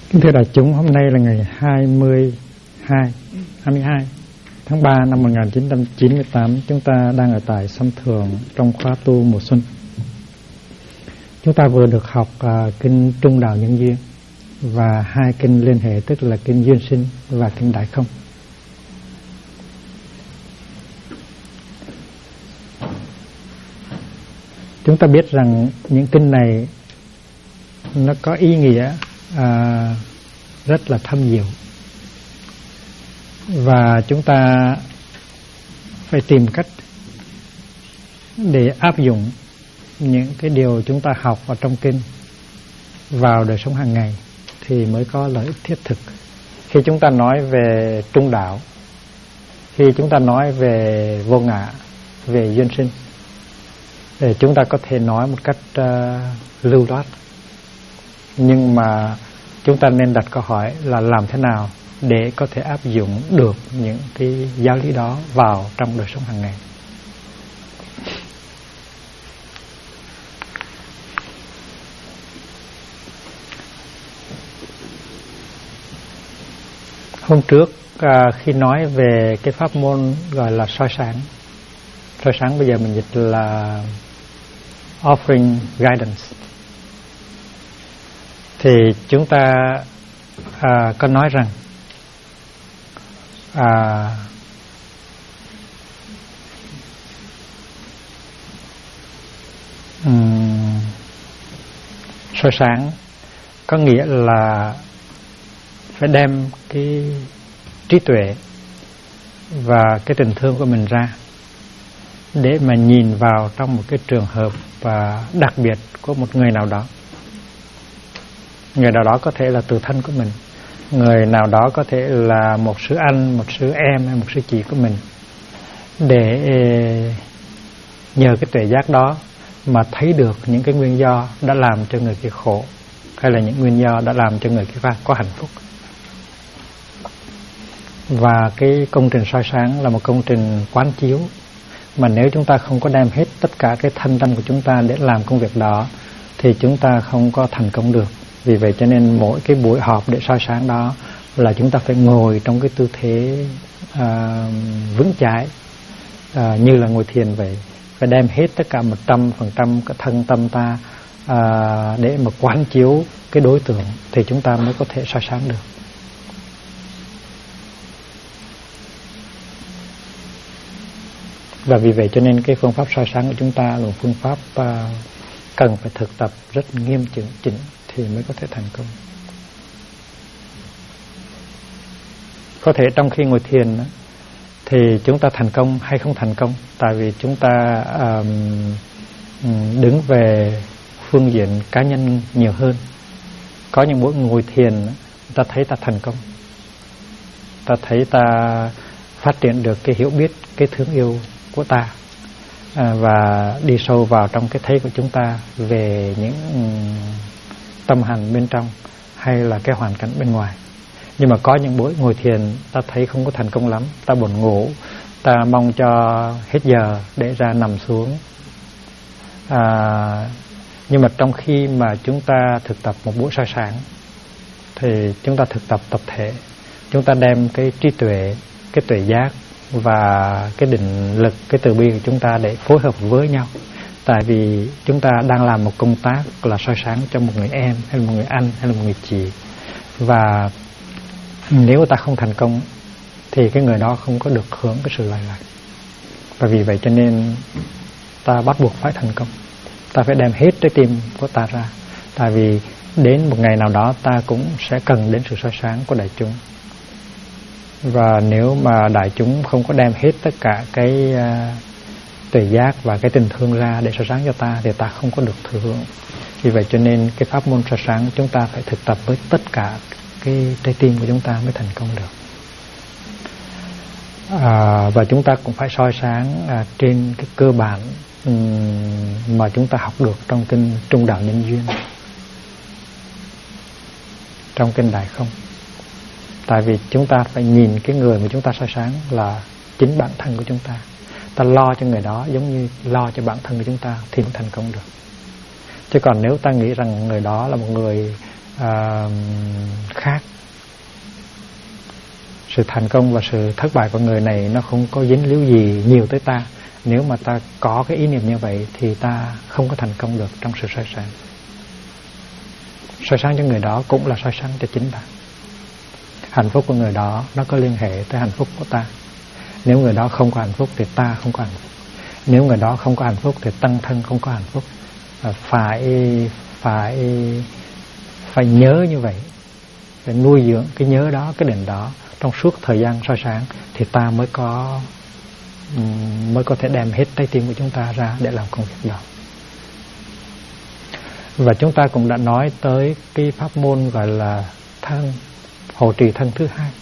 Kính thưa đại chúng, hôm nay là ngày 22 tháng 3 năm 1998. Chúng ta đang ở tại Sâm Thường trong khóa tu mùa xuân. Chúng ta vừa được học kinh Trung Đạo Nhân Duyên và hai kinh liên hệ, tức là kinh Duyên Sinh và kinh Đại Không. Chúng ta biết rằng những kinh này nó có ý nghĩa rất là thâm diệu, và chúng ta phải tìm cách để áp dụng những cái điều chúng ta học ở trong kinh vào đời sống hàng ngày thì mới có lợi ích thiết thực. Khi chúng ta nói về trung đạo, khi chúng ta nói về vô ngã, về duyên sinh, để chúng ta có thể nói một cách lưu loát, nhưng mà chúng ta nên đặt câu hỏi là làm thế nào để có thể áp dụng được những cái giáo lý đó vào trong đời sống hàng ngày. Hôm trước khi nói về cái pháp môn gọi là soi sáng bây giờ mình dịch là offering guidance, thì chúng ta có nói rằng soi sáng có nghĩa là phải đem cái trí tuệ và cái tình thương của mình ra để mà nhìn vào trong một cái trường hợp đặc biệt của một người nào đó. Người nào đó có thể là từ thân của mình, người nào đó có thể là một sư anh, một sư em hay một sư chị của mình, để nhờ cái tuệ giác đó mà thấy được những cái nguyên do đã làm cho người kia khổ, hay là những nguyên do đã làm cho người kia có hạnh phúc. Và cái công trình soi sáng là một công trình quán chiếu, mà nếu chúng ta không có đem hết tất cả cái thân tâm của chúng ta để làm công việc đó thì chúng ta không có thành công được. Vì vậy cho nên mỗi cái buổi họp để soi sáng đó là chúng ta phải ngồi trong cái tư thế vững chãi, như là ngồi thiền vậy, phải đem hết tất cả 100% cái thân tâm ta để mà quán chiếu cái đối tượng thì chúng ta mới có thể soi sáng được. Và vì vậy cho nên cái phương pháp soi sáng của chúng ta là một phương pháp cần phải thực tập rất nghiêm chỉnh thì mới có thể thành công. Có thể trong khi ngồi thiền thì chúng ta thành công hay không thành công, tại vì chúng ta đứng về phương diện cá nhân nhiều hơn. Có những buổi ngồi thiền ta thấy ta thành công, ta thấy ta phát triển được cái hiểu biết, cái thương yêu của ta, và đi sâu vào trong cái thấy của chúng ta về những tâm hành bên trong hay là cái hoàn cảnh bên ngoài. Nhưng mà có những buổi ngồi thiền ta thấy không có thành công lắm, ta buồn ngủ, ta mong cho hết giờ để ra nằm xuống. Nhưng mà trong khi mà chúng ta thực tập một buổi soi sáng thì chúng ta thực tập tập thể, chúng ta đem cái trí tuệ, cái tuệ giác và cái định lực, cái từ bi của chúng ta để phối hợp với nhau. Tại vì chúng ta đang làm một công tác là soi sáng cho một người em hay là một người anh hay là một người chị, và nếu ta không thành công thì cái người đó không có được hưởng cái sự lợi lạc. Và vì vậy cho nên ta bắt buộc phải thành công, ta phải đem hết trái tim của ta ra, tại vì đến một ngày nào đó ta cũng sẽ cần đến sự soi sáng của đại chúng. Và nếu mà đại chúng không có đem hết tất cả cái tuệ giác và cái tình thương ra để soi sáng cho ta thì ta không có được thừa hưởng. Vì vậy cho nên cái pháp môn soi sáng chúng ta phải thực tập với tất cả cái trái tim của chúng ta mới thành công được. Và chúng ta cũng phải soi sáng trên cái cơ bản mà chúng ta học được trong kinh Trung Đạo Nhân Duyên, trong kinh Đại Không. Tại vì chúng ta phải nhìn cái người mà chúng ta soi sáng là chính bản thân của chúng ta. Ta lo cho người đó giống như lo cho bản thân của chúng ta thì mới thành công được. Chứ còn nếu ta nghĩ rằng người đó là một người khác. Sự thành công và sự thất bại của người này nó không có dính líu gì nhiều tới ta. Nếu mà ta có cái ý niệm như vậy thì ta không có thành công được trong sự soi sáng. Soi sáng cho người đó cũng là soi sáng cho chính ta. Hạnh phúc của người đó nó có liên hệ tới hạnh phúc của ta. Nếu người đó không có hạnh phúc thì ta không có hạnh phúc. Nếu người đó không có hạnh phúc thì tăng thân không có hạnh phúc. Phải nhớ như vậy, phải nuôi dưỡng cái nhớ đó, cái định đó trong suốt thời gian soi sáng thì ta mới có thể đem hết trái tim của chúng ta ra để làm công việc đó. Và chúng ta cũng đã nói tới cái pháp môn gọi là thân, hộ trì thân thứ hai.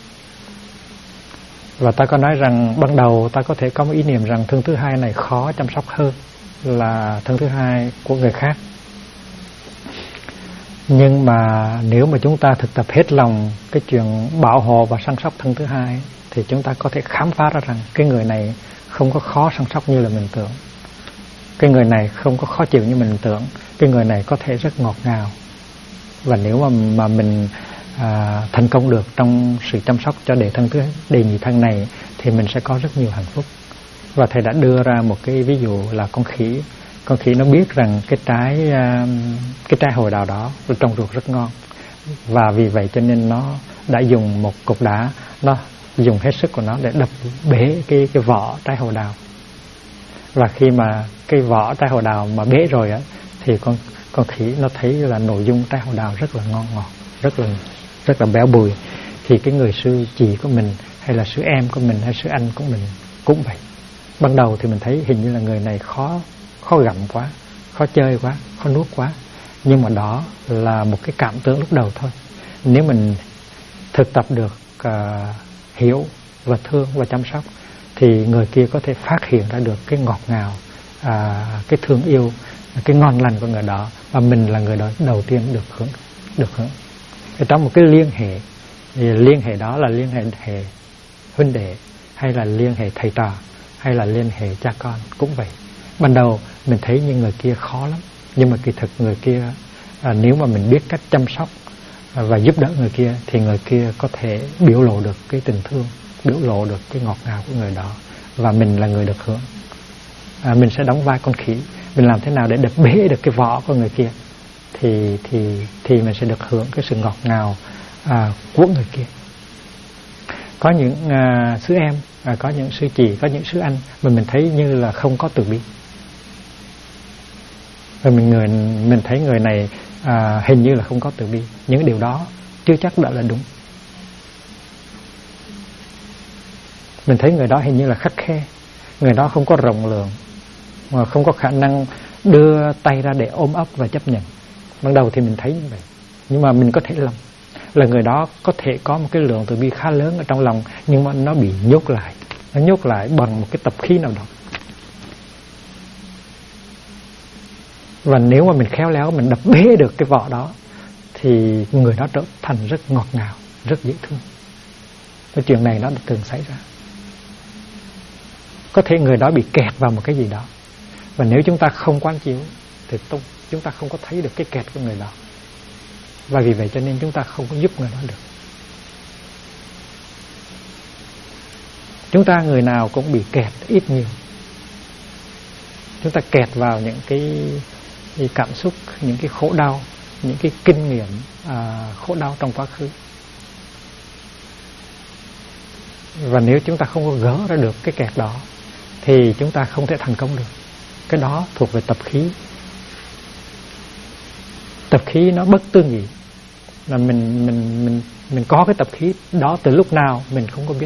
Và ta có nói rằng ban đầu ta có thể có một ý niệm rằng thân thứ hai này khó chăm sóc hơn là thân thứ hai của người khác. Nhưng mà nếu mà chúng ta thực tập hết lòng cái chuyện bảo hộ và săn sóc thân thứ hai thì chúng ta có thể khám phá ra rằng cái người này không có khó săn sóc như là mình tưởng. Cái người này không có khó chịu như mình tưởng. Cái người này có thể rất ngọt ngào. Và nếu mà mình thành công được trong sự chăm sóc cho đề nhị thân này thì mình sẽ có rất nhiều hạnh phúc. Và thầy đã đưa ra một cái ví dụ là con khỉ. Con khỉ nó biết rằng cái trái hồi đào đó trong ruột rất ngon, và vì vậy cho nên nó đã dùng một cục đá, nó dùng hết sức của nó để đập bể cái vỏ trái hồi đào. Và khi mà cái vỏ trái hồi đào mà bể rồi á thì con khỉ nó thấy là nội dung trái hồi đào rất là ngon ngọt, rất là béo bùi. Thì cái người sư chị của mình hay là sư em của mình hay sư anh của mình cũng vậy. Ban đầu thì mình thấy hình như là người này khó gặm quá, khó chơi quá, khó nuốt quá. Nhưng mà đó là một cái cảm tưởng lúc đầu thôi. Nếu mình thực tập được hiểu và thương và chăm sóc thì người kia có thể phát hiện ra được cái ngọt ngào, cái thương yêu, cái ngon lành của người đó, và mình là người đó đầu tiên được hưởng. Trong một cái liên hệ đó là liên hệ huynh đệ, hay là liên hệ thầy trò, hay là liên hệ cha con cũng vậy. Ban đầu mình thấy như người kia khó lắm, nhưng mà kỳ thực người kia nếu mà mình biết cách chăm sóc và giúp đỡ người kia thì người kia có thể biểu lộ được cái tình thương, biểu lộ được cái ngọt ngào của người đó, và mình là người được hưởng. Mình sẽ đóng vai con khỉ, mình làm thế nào để đập bể được cái vỏ của người kia thì mình sẽ được hưởng cái sự ngọt ngào của người kia. Có những sư em, có những sư chị, có những sư anh mà mình thấy như là không có từ bi. Và mình thấy người này hình như là không có từ bi. Những điều đó chưa chắc đã là đúng. Mình thấy người đó hình như là khắt khe, người đó không có rộng lượng, mà không có khả năng đưa tay ra để ôm ấp và chấp nhận. Ban đầu thì mình thấy như vậy, nhưng mà mình có thể lầm là người đó có thể có một cái lượng từ bi khá lớn ở trong lòng, nhưng mà nó bị nhốt lại. Nó nhốt lại bằng một cái tập khí nào đó. Và nếu mà mình khéo léo, mình đập bể được cái vỏ đó thì người đó trở thành rất ngọt ngào, rất dễ thương. Cái chuyện này nó đã từng xảy ra. Có thể người đó bị kẹt vào một cái gì đó, và nếu chúng ta không quán chiếu thì chúng ta không có thấy được cái kẹt của người đó. Và vì vậy cho nên chúng ta không có giúp người đó được. Chúng ta người nào cũng bị kẹt ít nhiều. Chúng ta kẹt vào những cái cảm xúc, những cái khổ đau, những cái kinh nghiệm khổ đau trong quá khứ. Và nếu chúng ta không có gỡ ra được cái kẹt đó thì chúng ta không thể thành công được. Cái đó thuộc về tập khí. Tập khí nó bất tương nhị. Là mình có cái tập khí đó từ lúc nào mình không có biết.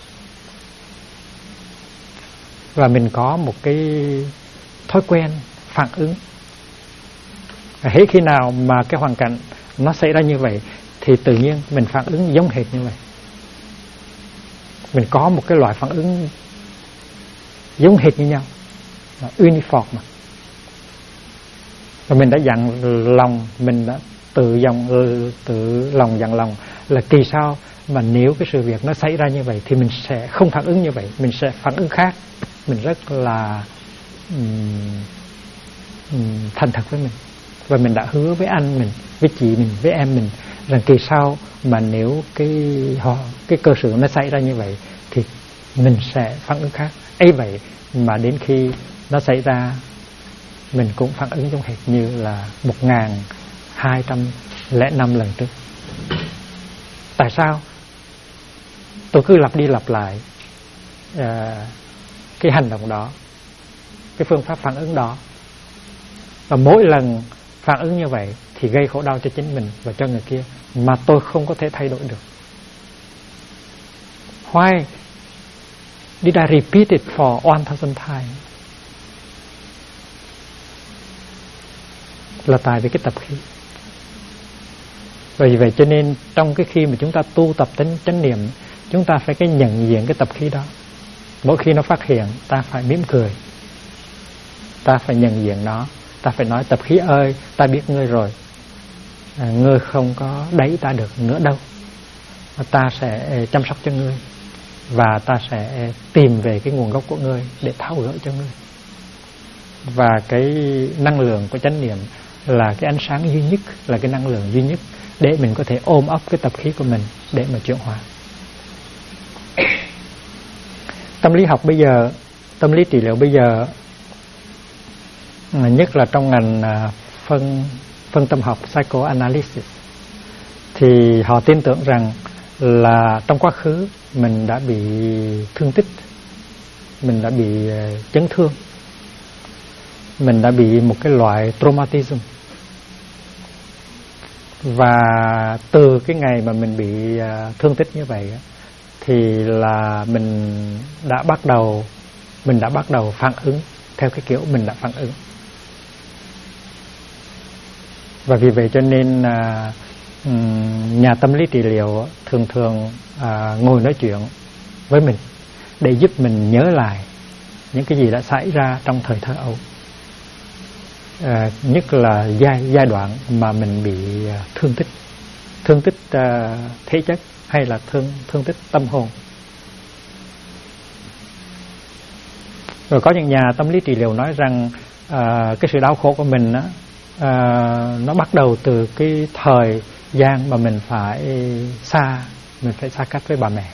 Và mình có một cái thói quen phản ứng. Hễ khi nào mà cái hoàn cảnh nó xảy ra như vậy thì tự nhiên mình phản ứng giống hệt như vậy. Mình có một cái loại phản ứng giống hệt như nhau, uniform mà. Và mình đã dặn lòng, mình đã tự lòng dặn lòng là kỳ sau mà nếu cái sự việc nó xảy ra như vậy thì mình sẽ không phản ứng như vậy, mình sẽ phản ứng khác. Mình rất là thành thật với mình và mình đã hứa với anh mình, với chị mình, với em mình rằng kỳ sau mà nếu cái cơ sự nó xảy ra như vậy thì mình sẽ phản ứng khác. Ấy vậy mà đến khi nó xảy ra mình cũng phản ứng giống hệt như là 1205 lần trước. Tại sao? Tôi cứ lặp đi lặp lại cái hành động đó, cái phương pháp phản ứng đó, và mỗi lần phản ứng như vậy thì gây khổ đau cho chính mình và cho người kia mà tôi không có thể thay đổi được. Why did I repeat it for 1000 times? Là tại vì cái tập khí. Vì vậy cho nên trong cái khi mà chúng ta tu tập chánh niệm, chúng ta phải cái nhận diện cái tập khí đó. Mỗi khi nó phát hiện, ta phải mỉm cười, ta phải nhận diện nó, ta phải nói tập khí ơi, ta biết ngươi rồi, ngươi không có đẩy ta được nữa đâu, ta sẽ chăm sóc cho ngươi và ta sẽ tìm về cái nguồn gốc của ngươi để tháo gỡ cho ngươi. Và cái năng lượng của chánh niệm là cái ánh sáng duy nhất, là cái năng lượng duy nhất để mình có thể ôm ấp cái tập khí của mình để mà chuyển hóa. Tâm lý học bây giờ, tâm lý trị liệu bây giờ, nhất là trong ngành phân tâm học psychoanalysis, thì họ tin tưởng rằng là trong quá khứ mình đã bị thương tích, mình đã bị chấn thương, mình đã bị một cái loại traumatism. Và từ cái ngày mà mình bị thương tích như vậy thì là mình đã bắt đầu phản ứng theo cái kiểu mình đã phản ứng. Và vì vậy cho nên nhà tâm lý trị liệu thường ngồi nói chuyện với mình để giúp mình nhớ lại những cái gì đã xảy ra trong thời thơ ấu, nhất là giai đoạn mà mình bị thương tích thể chất hay là thương tích tâm hồn. Rồi có những nhà tâm lý trị liệu nói rằng cái sự đau khổ của mình nó bắt đầu từ cái thời gian mà mình phải xa cách với bà mẹ.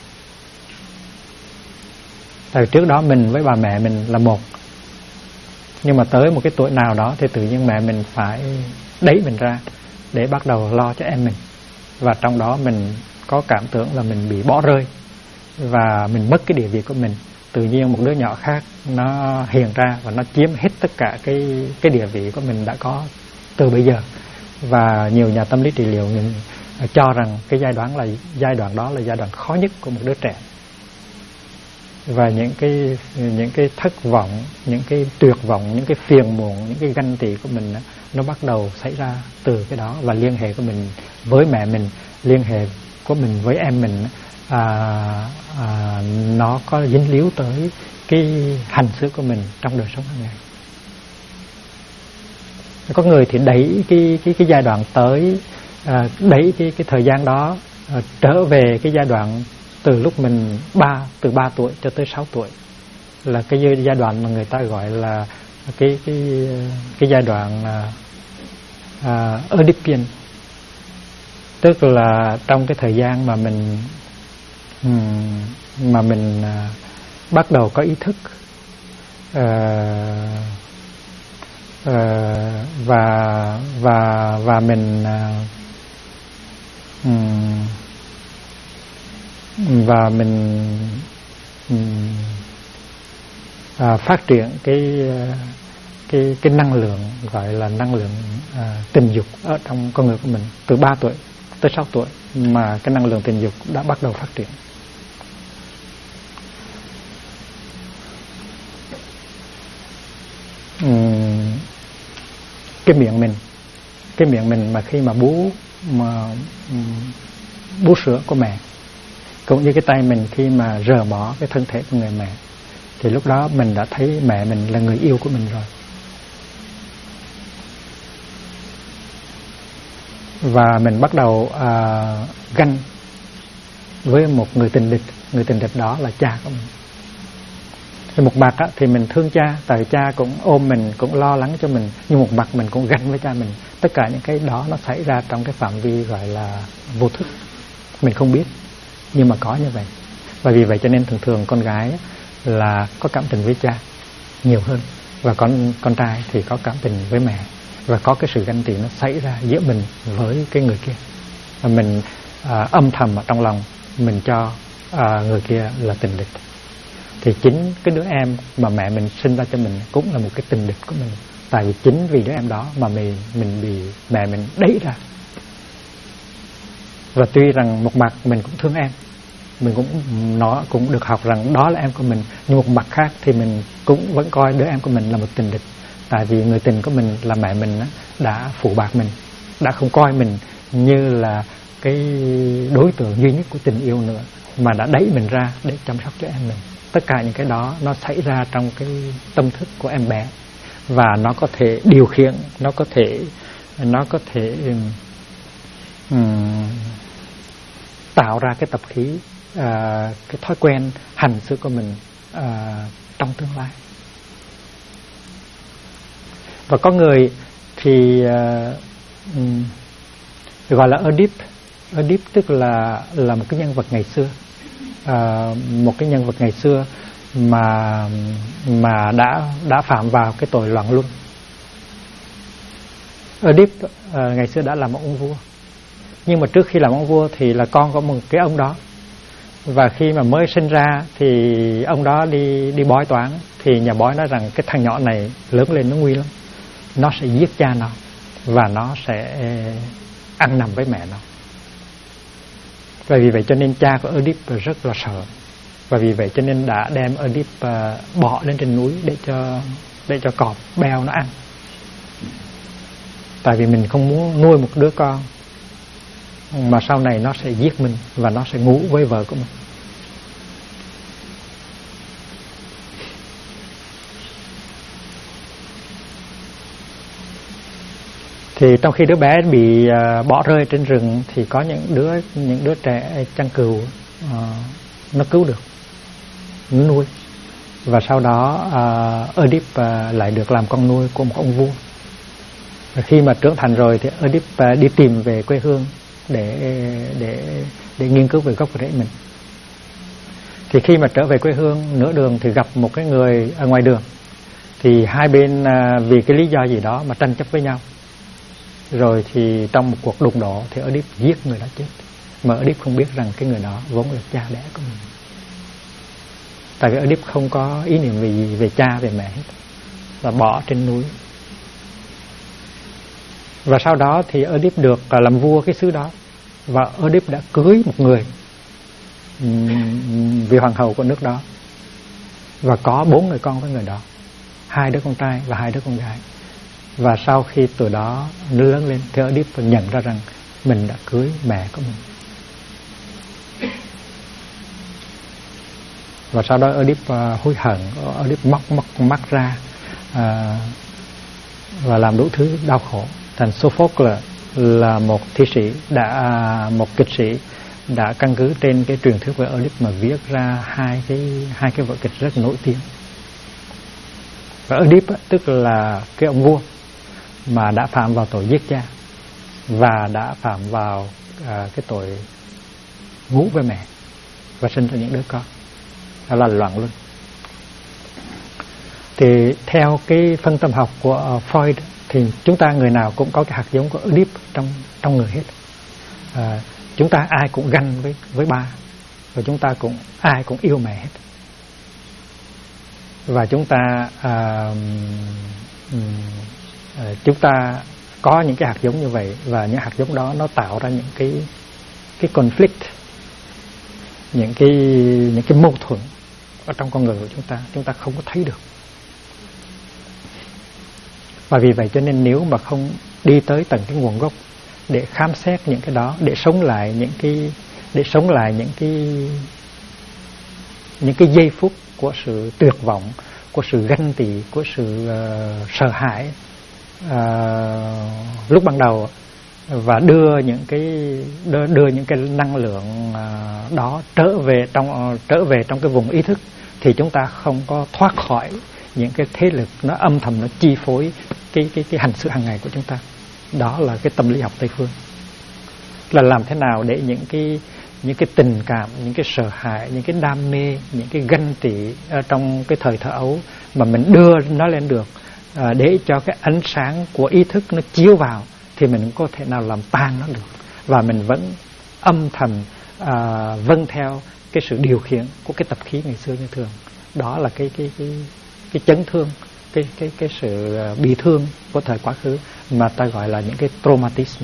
Tại trước đó mình với bà mẹ mình là một, nhưng mà tới một cái tuổi nào đó thì tự nhiên mẹ mình phải đẩy mình ra để bắt đầu lo cho em mình. Và trong đó mình có cảm tưởng là mình bị bỏ rơi và mình mất cái địa vị của mình. Tự nhiên một đứa nhỏ khác nó hiện ra và nó chiếm hết tất cả cái địa vị của mình đã có từ bây giờ. Và nhiều nhà tâm lý trị liệu cho rằng cái giai đoạn đó là giai đoạn khó nhất của một đứa trẻ. Và những cái thất vọng, những cái tuyệt vọng, những cái phiền muộn, những cái ganh tị của mình nó bắt đầu xảy ra từ cái đó. Và liên hệ của mình với mẹ mình, liên hệ của mình với em mình, nó có dính líu tới cái hành xử của mình trong đời sống hàng ngày. Có người thì đẩy cái giai đoạn tới, đẩy cái thời gian đó trở về cái giai đoạn từ lúc mình từ 3 tuổi cho tới 6 tuổi, là cái giai đoạn mà người ta gọi là cái giai đoạn Oedipian. Tức là trong cái thời gian mà mình bắt đầu có ý thức, và mình phát triển cái năng lượng gọi là năng lượng tình dục ở trong con người của mình. Từ 3 tuổi tới 6 tuổi mà cái năng lượng tình dục đã bắt đầu phát triển. Cái miệng mình mà khi mà bú sữa của mẹ, cũng như cái tay mình khi mà rờ mỏ cái thân thể của người mẹ, thì lúc đó mình đã thấy mẹ mình là người yêu của mình rồi. Và mình bắt đầu ganh với một người tình địch đó là cha của mình. Thì một mặt thì mình thương cha, tại cha cũng ôm mình, cũng lo lắng cho mình, nhưng một mặt mình cũng ganh với cha mình. Tất cả những cái đó nó xảy ra trong cái phạm vi gọi là vô thức, mình không biết, nhưng mà có như vậy. Và vì vậy cho nên thường thường con gái là có cảm tình với cha nhiều hơn, và con trai thì có cảm tình với mẹ, và có cái sự ganh tị nó xảy ra giữa mình với cái người kia, và mình âm thầm ở trong lòng mình cho người kia là tình địch. Thì chính cái đứa em mà mẹ mình sinh ra cho mình cũng là một cái tình địch của mình, tại vì chính vì đứa em đó mà mình bị mẹ mình đẩy ra. Và tuy rằng một mặt mình cũng thương em, mình nó cũng được học rằng đó là em của mình, nhưng một mặt khác thì mình cũng vẫn coi đứa em của mình là một tình địch, tại vì người tình của mình là mẹ mình đã phụ bạc mình, đã không coi mình như là cái đối tượng duy nhất của tình yêu nữa, mà đã đẩy mình ra để chăm sóc cho em mình. Tất cả những cái đó nó xảy ra trong cái tâm thức của em bé, và nó có thể điều khiển, nó có thể tạo ra cái tập khí, cái thói quen hành xử của mình trong tương lai. Và có người thì gọi là Oedip tức là một cái nhân vật ngày xưa, một cái nhân vật ngày xưa mà đã phạm vào cái tội loạn luân. Oedip ngày xưa đã làm một ông vua, nhưng mà trước khi làm ông vua thì là con của một cái ông đó, và khi mà mới sinh ra thì ông đó đi bói toán, thì nhà bói nói rằng cái thằng nhỏ này lớn lên nó nguy lắm, nó sẽ giết cha nó và nó sẽ ăn nằm với mẹ nó. Và vì vậy cho nên cha của Oedip rất là sợ, và vì vậy cho nên đã đem Oedip bỏ lên trên núi để cho cọp beo nó ăn. Tại vì mình không muốn nuôi một đứa con mà sau này nó sẽ giết mình và nó sẽ ngủ với vợ của mình. Thì trong khi đứa bé bị bỏ rơi trên rừng thì có những đứa trẻ chăn cừu nó cứu được, nó nuôi, và sau đó Oedip lại được làm con nuôi của một ông vua. Và khi mà trưởng thành rồi thì Oedip đi tìm về quê hương để nghiên cứu về gốc rễ mình. Thì khi mà trở về quê hương, nửa đường thì gặp một cái người ở ngoài đường, thì hai bên vì cái lý do gì đó mà tranh chấp với nhau. Rồi thì trong một cuộc đụng độ thì Oedip giết người đó chết, mà Oedip không biết rằng cái người đó vốn là cha đẻ của mình. Tại vì Oedip không có ý niệm gì về cha về mẹ hết, và bỏ trên núi. Và sau đó thì Oedip được làm vua cái xứ đó, và Oedip đã cưới một người, vị hoàng hậu của nước đó, và có 4 người con với người đó, 2 đứa con trai và 2 đứa con gái. Và sau khi từ đó nó lớn lên thì Oedip nhận ra rằng mình đã cưới mẹ của mình. Và sau đó Oedip hối hận, Oedip móc mắt ra và làm đủ thứ đau khổ. Thành Sophocles là một thi sĩ, một kịch sĩ đã căn cứ trên cái truyền thuyết về Oedip mà viết ra hai cái vở kịch rất nổi tiếng. Và Oedip tức là cái ông vua mà đã phạm vào tội giết cha và đã phạm vào cái tội ngủ với mẹ và sinh ra những đứa con, đó là loạn luân. Thì theo cái phân tâm học của Freud thì chúng ta người nào cũng có cái hạt giống của Oedip trong người hết. Chúng ta ai cũng ganh với ba, và chúng ta ai cũng yêu mẹ hết. Và chúng ta có những cái hạt giống như vậy, và những hạt giống đó nó tạo ra những cái conflict, những cái mâu thuẫn ở trong con người của chúng ta không có thấy được. Và vì vậy cho nên nếu mà không đi tới tận cái nguồn gốc để khám xét những cái đó, để sống lại những cái giây phút của sự tuyệt vọng, của sự ganh tị, của sự sợ hãi lúc ban đầu, và đưa những cái năng lượng đó trở về trong cái vùng ý thức, thì chúng ta không có thoát khỏi những cái thế lực nó âm thầm nó chi phối cái hành xử hàng ngày của chúng ta. Đó là cái tâm lý học Tây phương, là làm thế nào để những cái tình cảm, những cái sợ hãi, những cái đam mê, những cái ganh tị trong cái thời thơ ấu mà mình đưa nó lên được, để cho cái ánh sáng của ý thức nó chiếu vào thì mình có thể nào làm tan nó được, và mình vẫn âm thầm vâng theo cái sự điều khiển của cái tập khí ngày xưa như thường. Đó là cái chấn thương, cái sự bị thương của thời quá khứ mà ta gọi là những cái traumatism.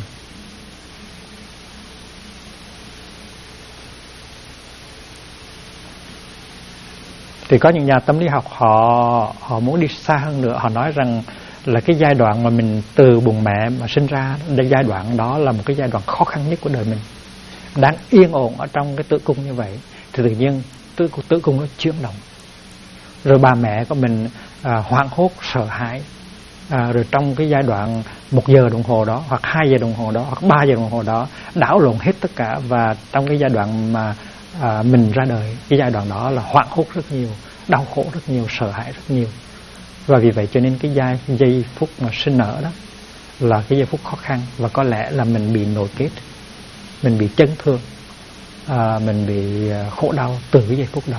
Thì có những nhà tâm lý học họ muốn đi xa hơn nữa, họ nói rằng là cái giai đoạn mà mình từ bụng mẹ mà sinh ra, giai đoạn đó là một cái giai đoạn khó khăn nhất của đời mình. Đang yên ổn ở trong cái tử cung như vậy thì tự nhiên tử cung nó chuyển động, rồi bà mẹ của mình hoảng hốt sợ hãi, rồi trong cái giai đoạn 1 giờ đồng hồ đó, hoặc 2 giờ đồng hồ đó, hoặc 3 giờ đồng hồ đó, đảo lộn hết tất cả. Và trong cái giai đoạn mà mình ra đời, cái giai đoạn đó là hoảng hốt rất nhiều, đau khổ rất nhiều, sợ hãi rất nhiều. Và vì vậy cho nên cái giây phút mà sinh nở đó là cái giây phút khó khăn, và có lẽ là mình bị nội kết, mình bị chấn thương, mình bị khổ đau từ cái giây phút đó.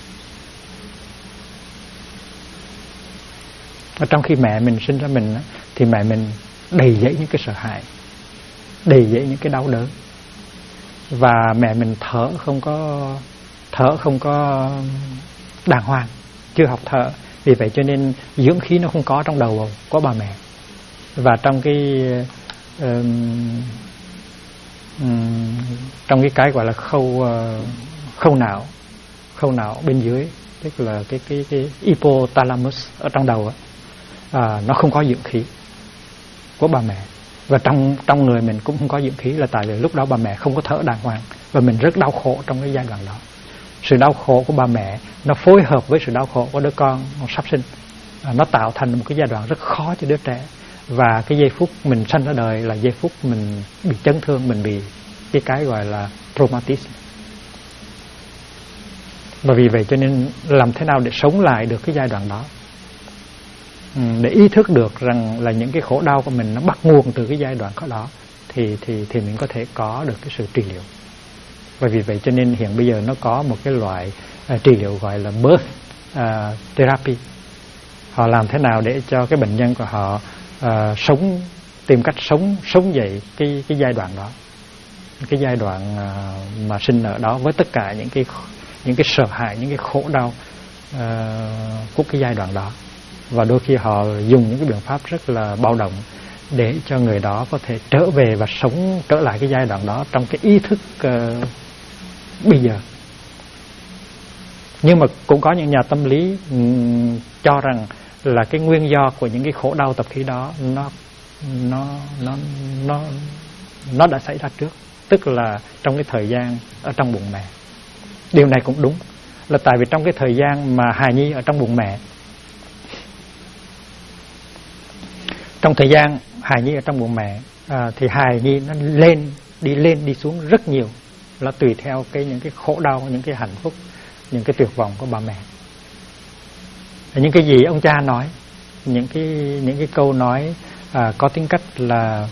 Và trong khi mẹ mình sinh ra mình thì mẹ mình đầy dẫy những cái sợ hãi, đầy dẫy những cái đau đớn, và mẹ mình thở không có đàng hoàng, chưa học thở. Vì vậy cho nên dưỡng khí nó không có trong đầu của bà mẹ. Và trong cái gọi là khâu não bên dưới, tức là cái hypothalamus ở trong đầu nó không có dưỡng khí của bà mẹ. Và trong người mình cũng không có dưỡng khí, là tại vì lúc đó bà mẹ không có thở đàng hoàng, và mình rất đau khổ trong cái giai đoạn đó. Sự đau khổ của bà mẹ nó phối hợp với sự đau khổ của đứa con sắp sinh, nó tạo thành một cái giai đoạn rất khó cho đứa trẻ. Và cái giây phút mình sanh ra đời là giây phút mình bị chấn thương, mình bị cái gọi là traumatism. Và vì vậy cho nên làm thế nào để sống lại được cái giai đoạn đó, để ý thức được rằng là những cái khổ đau của mình nó bắt nguồn từ cái giai đoạn đó, thì mình có thể có được cái sự trị liệu. Và vì vậy cho nên hiện bây giờ nó có một cái loại trị liệu gọi là birth therapy. Họ làm thế nào để cho cái bệnh nhân của họ tìm cách sống dậy cái giai đoạn đó, cái giai đoạn mà sinh nở đó, với tất cả những cái sợ hãi, những cái khổ đau của cái giai đoạn đó. Và đôi khi họ dùng những cái biện pháp rất là bao động để cho người đó có thể trở về và sống trở lại cái giai đoạn đó trong cái ý thức bây giờ. Nhưng mà cũng có những nhà tâm lý cho rằng là cái nguyên do của những cái khổ đau tập khí đó nó đã xảy ra trước, tức là trong cái thời gian ở trong bụng mẹ. Điều này cũng đúng, là tại vì trong cái thời gian mà hài nhi ở trong bụng mẹ, trong thời gian hài nhi ở trong bụng mẹ thì hài nhi nó lên đi xuống rất nhiều, là tùy theo những cái khổ đau, những cái hạnh phúc, những cái tuyệt vọng của bà mẹ. Những cái gì ông cha nói, những cái câu nói có tính cách là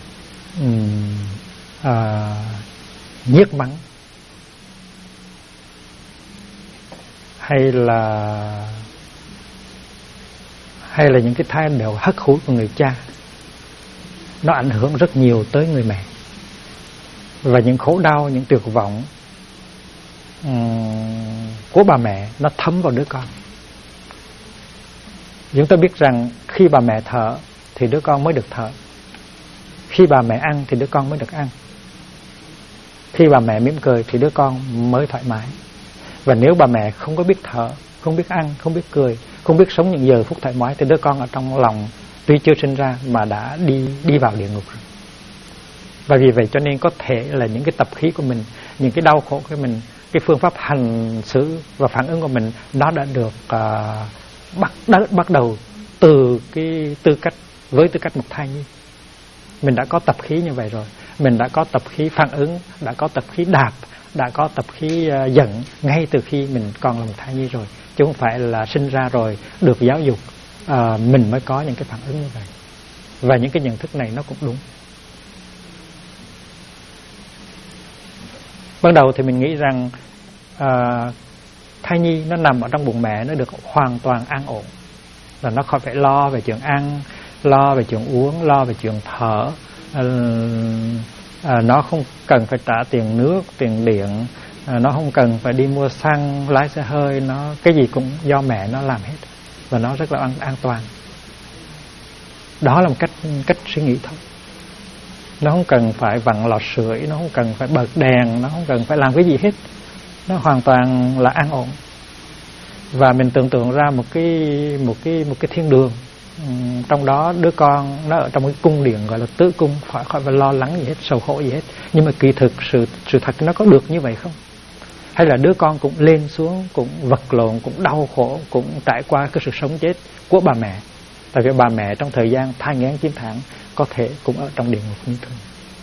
nhiếc mắng, hay là những cái thái độ hất hủi của người cha, nó ảnh hưởng rất nhiều tới người mẹ. Và những khổ đau, những tuyệt vọng của bà mẹ nó thấm vào đứa con. Chúng ta biết rằng khi bà mẹ thở thì đứa con mới được thở, khi bà mẹ ăn thì đứa con mới được ăn, khi bà mẹ mỉm cười thì đứa con mới thoải mái. Và nếu bà mẹ không có biết thở, không biết ăn, không biết cười, không biết sống những giờ phút thoải mái, thì đứa con ở trong lòng tuy chưa sinh ra mà đã đi vào địa ngục rồi. Và vì vậy cho nên có thể là những cái tập khí của mình, những cái đau khổ của mình, cái phương pháp hành xử và phản ứng của mình, nó đã được bắt đầu từ cái với tư cách một thai nhi. Mình đã có tập khí như vậy rồi, mình đã có tập khí phản ứng, đã có tập khí đạp, đã có tập khí giận ngay từ khi mình còn là một thai nhi rồi, chứ không phải là sinh ra rồi được giáo dục mình mới có những cái phản ứng như vậy. Và những cái nhận thức này nó cũng đúng. Ban đầu thì mình nghĩ rằng thai nhi nó nằm ở trong bụng mẹ, nó được hoàn toàn an ổn, là nó khỏi phải lo về chuyện ăn, lo về chuyện uống, lo về chuyện thở. Nó không cần phải trả tiền nước, tiền điện, nó không cần phải đi mua xăng, lái xe hơi, nó cái gì cũng do mẹ nó làm hết, và nó rất là an toàn. Đó là một cách suy nghĩ thôi. Nó không cần phải vặn lò sưởi, nó không cần phải bật đèn, nó không cần phải làm cái gì hết, nó hoàn toàn là an ổn. Và mình tưởng tượng ra một cái thiên đường, trong đó đứa con nó ở trong cái cung điện gọi là tứ cung, khỏi phải lo lắng gì hết, sầu khổ gì hết. Nhưng mà kỳ thực sự thật nó có được như vậy không? Hay là đứa con cũng lên xuống, cũng vật lộn, cũng đau khổ, cũng trải qua cái sự sống chết của bà mẹ? Tại vì bà mẹ trong thời gian thai nghén 9 tháng có thể cũng ở trong địa ngục như thường.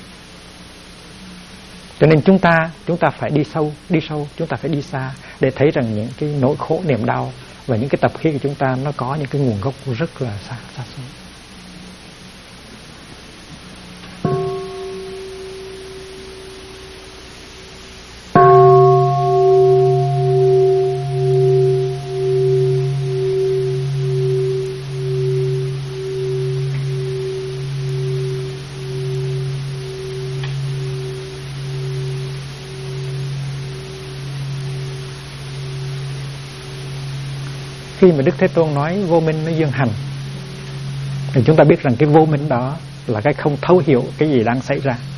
Cho nên chúng ta phải đi sâu, chúng ta phải đi xa để thấy rằng những cái nỗi khổ niềm đau và những cái tập khí của chúng ta nó có những cái nguồn gốc rất là xa xôi. Khi mà Đức Thế Tôn nói vô minh nó dương hành, thì chúng ta biết rằng cái vô minh đó là cái không thấu hiểu cái gì đang xảy ra.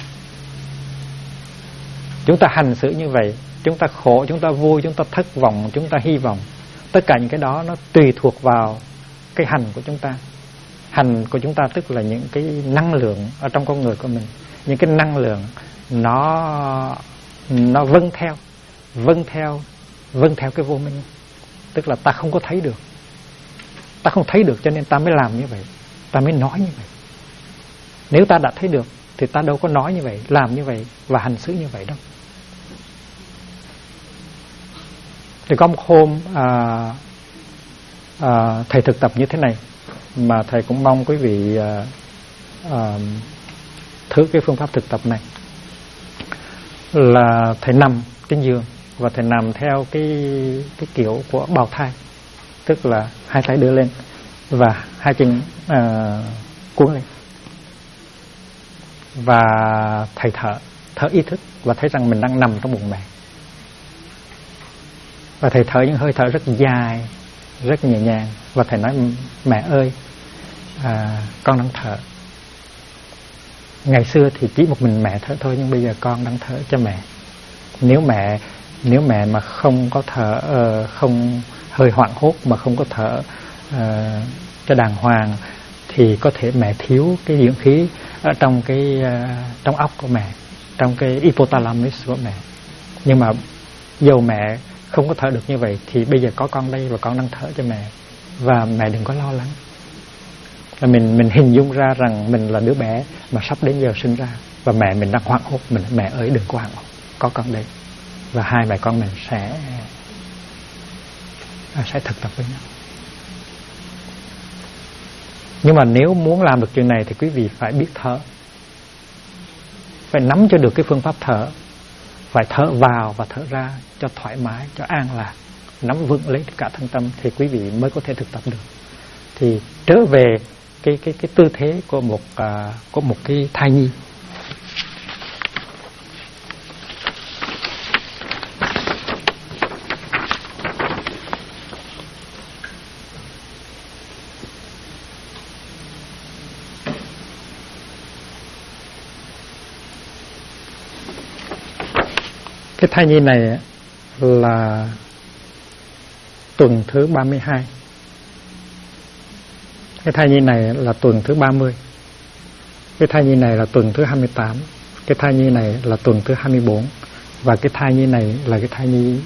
Chúng ta hành xử như vậy, chúng ta khổ, chúng ta vui, chúng ta thất vọng, chúng ta hy vọng, tất cả những cái đó nó tùy thuộc vào cái hành của chúng ta. Hành của chúng ta tức là những cái năng lượng ở trong con người của mình, những cái năng lượng nó vâng theo cái vô minh. Tức là ta không có thấy được, ta không thấy được cho nên ta mới làm như vậy, ta mới nói như vậy. Nếu ta đã thấy được thì ta đâu có nói như vậy, làm như vậy và hành xử như vậy đâu. Thì có một hôm thầy thực tập như thế này, mà thầy cũng mong quý vị thử cái phương pháp thực tập này. Là thầy nằm trên giường và thầy nằm theo cái kiểu của bào thai, tức là hai tay đưa lên và hai chân cuốn lên, và thầy thở ý thức và thấy rằng mình đang nằm trong bụng mẹ. Và thầy thở những hơi thở rất dài, rất nhẹ nhàng, và thầy nói: mẹ ơi, con đang thở. Ngày xưa thì chỉ một mình mẹ thở thôi, nhưng bây giờ con đang thở cho mẹ. Nếu mẹ mà không có thở, không hơi hoảng hốt mà không có thở cho đàng hoàng, thì có thể mẹ thiếu cái dưỡng khí ở trong trong óc của mẹ, trong cái hypothalamus của mẹ. Nhưng mà dầu mẹ không có thở được như vậy thì bây giờ có con đây và con đang thở cho mẹ, và mẹ đừng có lo lắng. Mình hình dung ra rằng mình là đứa bé mà sắp đến giờ sinh ra, và mẹ mình đang hoảng hốt. Mình nói: mẹ ơi, đừng có hoảng hốt, có con đây. Và hai mẹ con mình sẽ thực tập với nhau. Nhưng mà nếu muốn làm được chuyện này thì quý vị phải biết thở, phải nắm cho được cái phương pháp thở, phải thở vào và thở ra cho thoải mái, cho an lạc, nắm vững lấy cả thân tâm thì quý vị mới có thể thực tập được. Thì trở về cái tư thế của một cái thai nhi. Cái thai nhi này là tuần thứ 32. Cái thai nhi này là tuần thứ 30. Cái thai nhi này là tuần thứ 28. Cái thai nhi này là tuần thứ 24. Và cái thai nhi này là cái thai nhi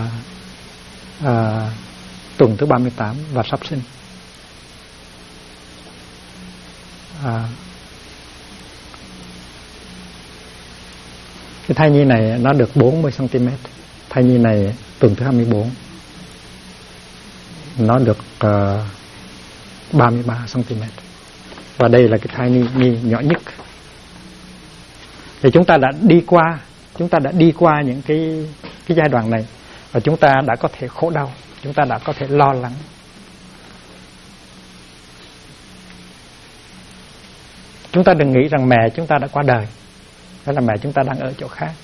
tuần thứ 38 và sắp sinh. Cái thai nhi này nó được 40 cm. Thai nhi này tuần thứ 24, nó được 33 cm. Và đây là cái thai nhi nhỏ nhất. Thì chúng ta đã đi qua những cái giai đoạn này, và chúng ta đã có thể khổ đau, chúng ta đã có thể lo lắng. Chúng ta đừng nghĩ rằng mẹ chúng ta đã qua đời, hay là mẹ chúng ta đang ở chỗ khác.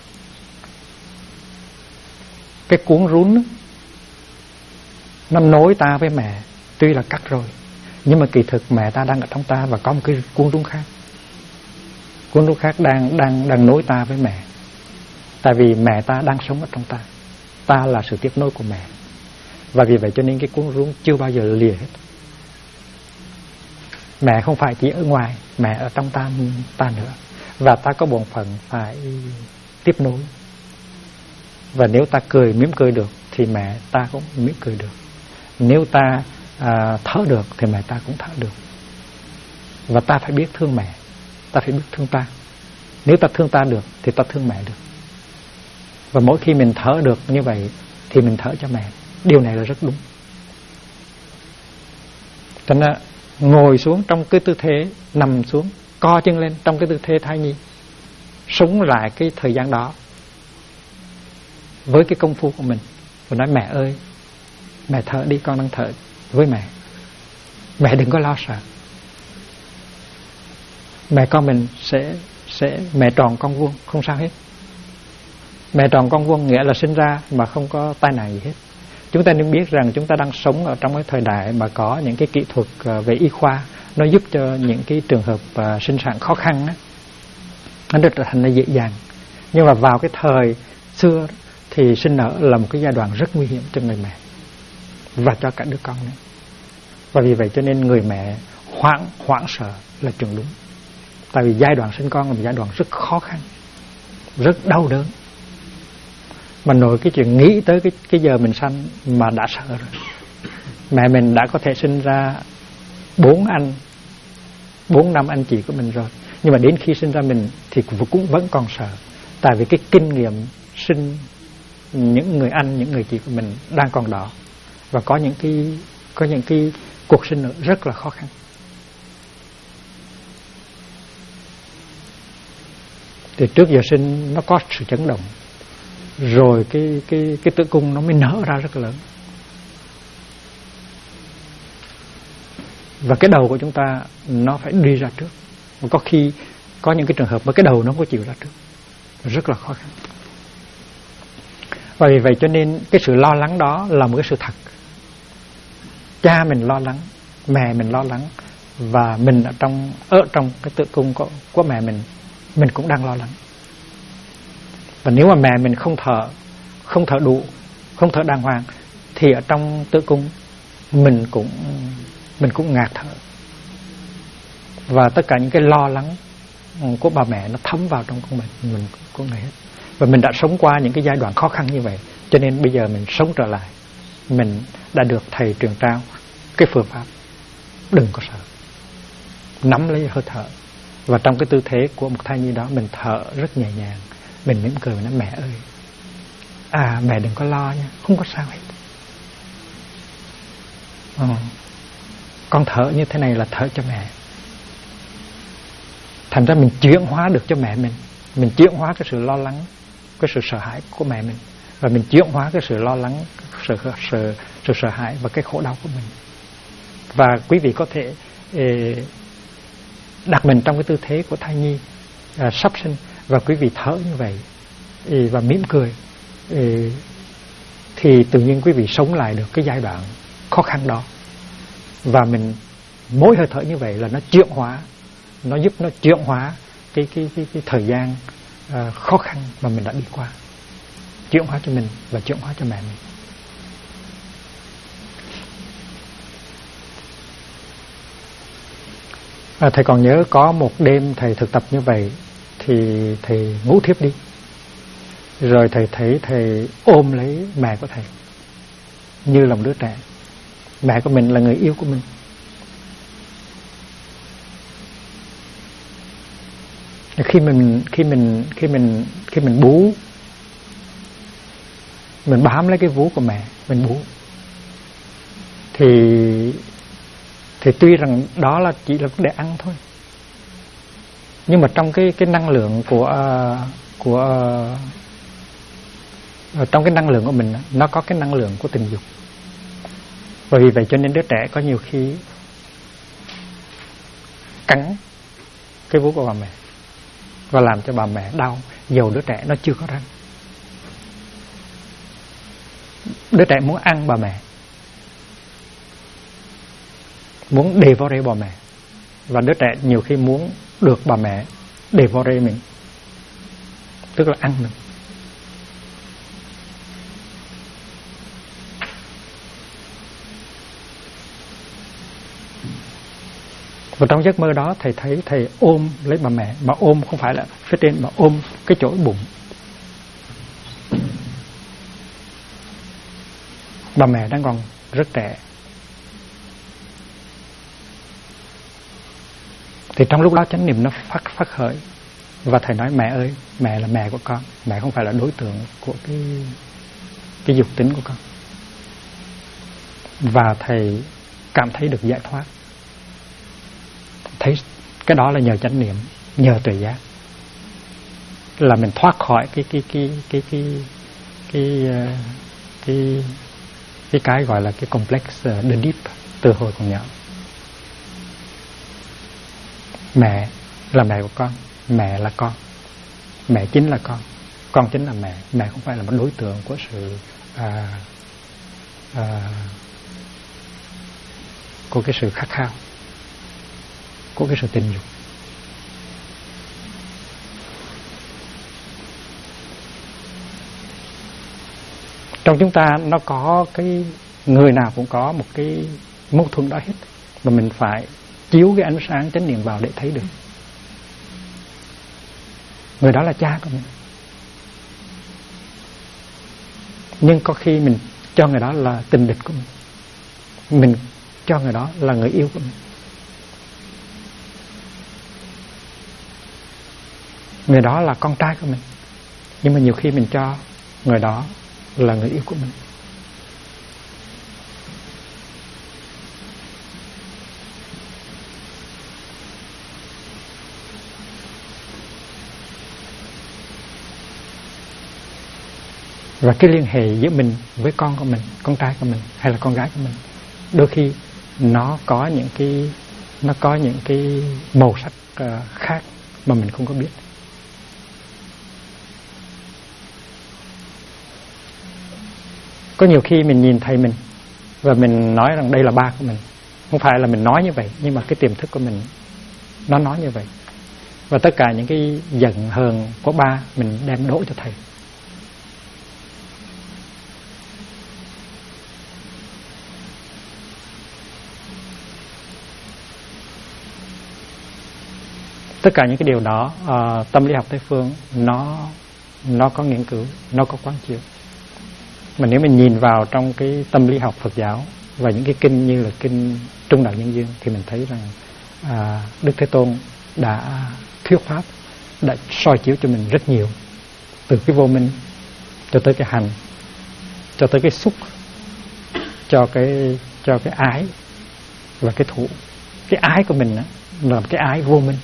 Cái cuốn rún nó nối ta với mẹ, tuy là cắt rồi, nhưng mà kỳ thực mẹ ta đang ở trong ta, và có một cái cuốn rún khác. Cuốn rún khác đang nối ta với mẹ. Tại vì mẹ ta đang sống ở trong ta. Ta là sự tiếp nối của mẹ. Và vì vậy cho nên cái cuốn rún chưa bao giờ lìa hết. Mẹ không phải chỉ ở ngoài, mẹ ở trong ta nữa. Và ta có bổn phận phải tiếp nối. Và nếu ta mỉm cười được thì mẹ ta cũng mỉm cười được. Nếu ta thở được thì mẹ ta cũng thở được. Và ta phải biết thương mẹ, ta phải biết thương ta. Nếu ta thương ta được thì ta thương mẹ được. Và mỗi khi mình thở được như vậy thì mình thở cho mẹ. Điều này là rất đúng. Cho nên ngồi xuống trong cái tư thế, nằm xuống, co chân lên trong cái tư thế thai nhi, sống lại cái thời gian đó với cái công phu của mình, và nói mẹ ơi, mẹ thở đi, con đang thở với mẹ. Mẹ đừng có lo sợ. Mẹ con mình sẽ mẹ tròn con vuông, không sao hết. Mẹ tròn con vuông nghĩa là sinh ra mà không có tai nạn gì hết. Chúng ta nên biết rằng chúng ta đang sống ở trong cái thời đại mà có những cái kỹ thuật về y khoa, nó giúp cho những cái trường hợp sinh sản khó khăn á, nó được trở thành là dễ dàng. Nhưng mà vào cái thời xưa thì sinh nở là một cái giai đoạn rất nguy hiểm cho người mẹ và cho cả đứa con nữa. Và vì vậy cho nên người mẹ hoảng sợ là chuyện đúng. Tại vì giai đoạn sinh con là một giai đoạn rất khó khăn, rất đau đớn. Mà nội cái chuyện nghĩ tới cái giờ mình sanh mà đã sợ rồi. Mẹ mình đã có thể sinh ra 4 năm anh chị của mình rồi, nhưng mà đến khi sinh ra mình thì cũng vẫn còn sợ. Tại vì cái kinh nghiệm sinh những người anh, những người chị của mình đang còn đó, và có những cái cuộc sinh nở rất là khó khăn. Thì trước giờ sinh nó có sự chấn động, rồi cái tử cung nó mới nở ra rất là lớn. Và cái đầu của chúng ta nó phải đi ra trước. Và có khi có những cái trường hợp mà cái đầu nó không có chịu ra trước, rất là khó khăn. Và vì vậy cho nên cái sự lo lắng đó là một cái sự thật. Cha mình lo lắng, mẹ mình lo lắng, và mình ở trong cái tử cung của mẹ mình cũng đang lo lắng. Và nếu mà mẹ mình không thở đủ, không thở đàng hoàng, thì ở trong tử cung mình cũng ngạt thở. Và tất cả những cái lo lắng của bà mẹ nó thấm vào trong con mình cũng này hết. Và mình đã sống qua những cái giai đoạn khó khăn như vậy, cho nên bây giờ mình sống trở lại. Mình đã được thầy truyền trao cái phương pháp đừng có sợ, nắm lấy hơi thở. Và trong cái tư thế của một thai nhi đó, mình thở rất nhẹ nhàng, mình mỉm cười và nói mẹ ơi, mẹ đừng có lo nha, không có sao hết. Con thở như thế này là thở cho mẹ. Thành ra mình chuyển hóa được cho mẹ mình chuyển hóa cái sự lo lắng, cái sự sợ hãi của mẹ mình, và mình chuyển hóa cái sự lo lắng, sự sợ hãi và cái khổ đau của mình. Và quý vị có thể đặt mình trong cái tư thế của thai nhi sắp sinh, và quý vị thở như vậy và mỉm cười, thì tự nhiên quý vị sống lại được cái giai đoạn khó khăn đó. Và mình mỗi hơi thở như vậy là nó chuyển hóa, nó giúp nó chuyển hóa cái thời gian khó khăn mà mình đã đi qua, chuyển hóa cho mình và chuyển hóa cho mẹ mình. Thầy còn nhớ có một đêm thầy thực tập như vậy, thì thầy ngủ thiếp đi. Rồi thầy thấy thầy ôm lấy mẹ của thầy như là một đứa trẻ. Mẹ của mình là người yêu của mình. Khi mình bú, mình bám lấy cái vú của mẹ, mình bú, thì tuy rằng đó là chỉ là để ăn thôi, nhưng mà trong cái năng lượng trong cái năng lượng của mình, nó có cái năng lượng của tình dục. Và vì vậy cho nên đứa trẻ có nhiều khi cắn cái vú của bà mẹ và làm cho bà mẹ đau, dầu đứa trẻ nó chưa có răng. Đứa trẻ muốn ăn bà mẹ, muốn đè vào rê bà mẹ, và đứa trẻ nhiều khi muốn được bà mẹ đè vào rê mình, tức là ăn mình. Và trong giấc mơ đó thầy thấy thầy ôm lấy bà mẹ, mà ôm không phải là phía trên, mà ôm cái chỗ bụng. Bà mẹ đang còn rất trẻ. Thì trong lúc đó chánh niệm nó phát khởi, và thầy nói: mẹ ơi, mẹ là mẹ của con, mẹ không phải là đối tượng của cái dục tính của con. Và thầy cảm thấy được giải thoát. Thấy cái đó là nhờ chánh niệm, nhờ tuệ giác, là mình thoát khỏi cái gọi là cái complex the deep từ hồi còn nhỏ. Mẹ là mẹ của con, mẹ là con, mẹ chính là con chính là mẹ. Mẹ không phải là một đối tượng của sự của cái sự khát khao, của cái sự tình dục. Trong chúng ta nó có cái, người nào cũng có một cái mâu thuẫn đó hết, mà mình phải chiếu cái ánh sáng chánh niệm vào để thấy được. Người đó là cha của mình, nhưng có khi mình cho người đó là tình địch của mình cho người đó là người yêu của mình. Người đó là con trai của mình, nhưng mà nhiều khi mình cho người đó là người yêu của mình. Và cái liên hệ giữa mình với con của mình, con trai của mình hay là con gái của mình, đôi khi nó có những cái màu sắc khác mà mình không có biết. Có nhiều khi mình nhìn thầy mình và mình nói rằng đây là ba của mình. Không phải là mình nói như vậy, nhưng mà cái tiềm thức của mình nó nói như vậy. Và tất cả những cái giận hờn của ba mình đem đổ cho thầy. Tất cả những cái điều đó tâm lý học Tây phương nó có nghiên cứu, nó có quán chiếu. Mà nếu mình nhìn vào trong cái tâm lý học Phật giáo và những cái kinh như là kinh Trung Đạo Nhân Duyên, thì mình thấy rằng Đức Thế Tôn đã thuyết pháp, đã soi chiếu cho mình rất nhiều, từ cái vô minh cho tới cái hành, cho tới cái xúc, cho cái ái và cái thủ. Cái ái của mình là cái ái vô minh.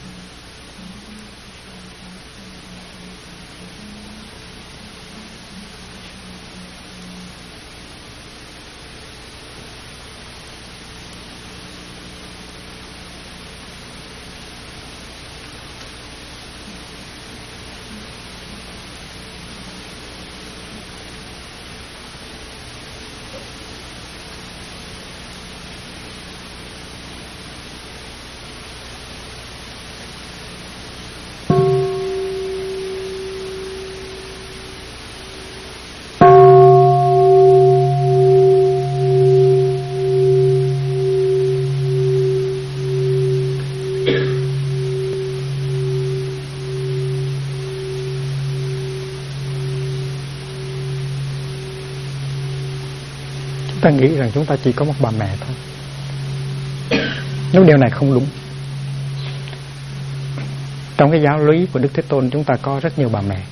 Ta nghĩ rằng chúng ta chỉ có một bà mẹ thôi. Nếu điều này không đúng, Trong cái giáo lý của Đức Thế Tôn chúng ta có rất nhiều bà mẹ.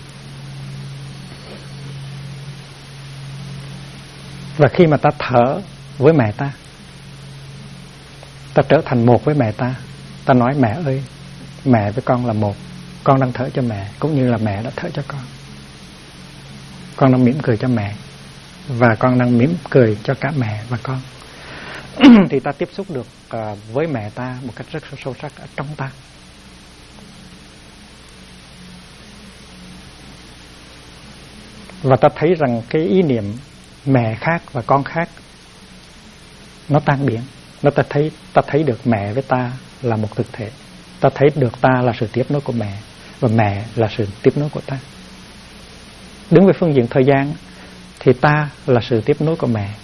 Và khi mà ta thở với mẹ ta, ta trở thành một với mẹ ta. Ta nói mẹ ơi, mẹ với con là một. Con đang thở cho mẹ cũng như là mẹ đã thở cho con. Con đang mỉm cười cho mẹ và con đang mỉm cười cho cả mẹ và con. Thì ta tiếp xúc được với mẹ ta một cách rất sâu sắc ở trong ta. Và ta thấy rằng cái ý niệm mẹ khác và con khác nó tan biến. Ta thấy được mẹ với ta là một thực thể. Ta thấy được ta là sự tiếp nối của mẹ và mẹ là sự tiếp nối của ta. Đứng về phương diện thời gian thì ta là sự tiếp nối của mẹ,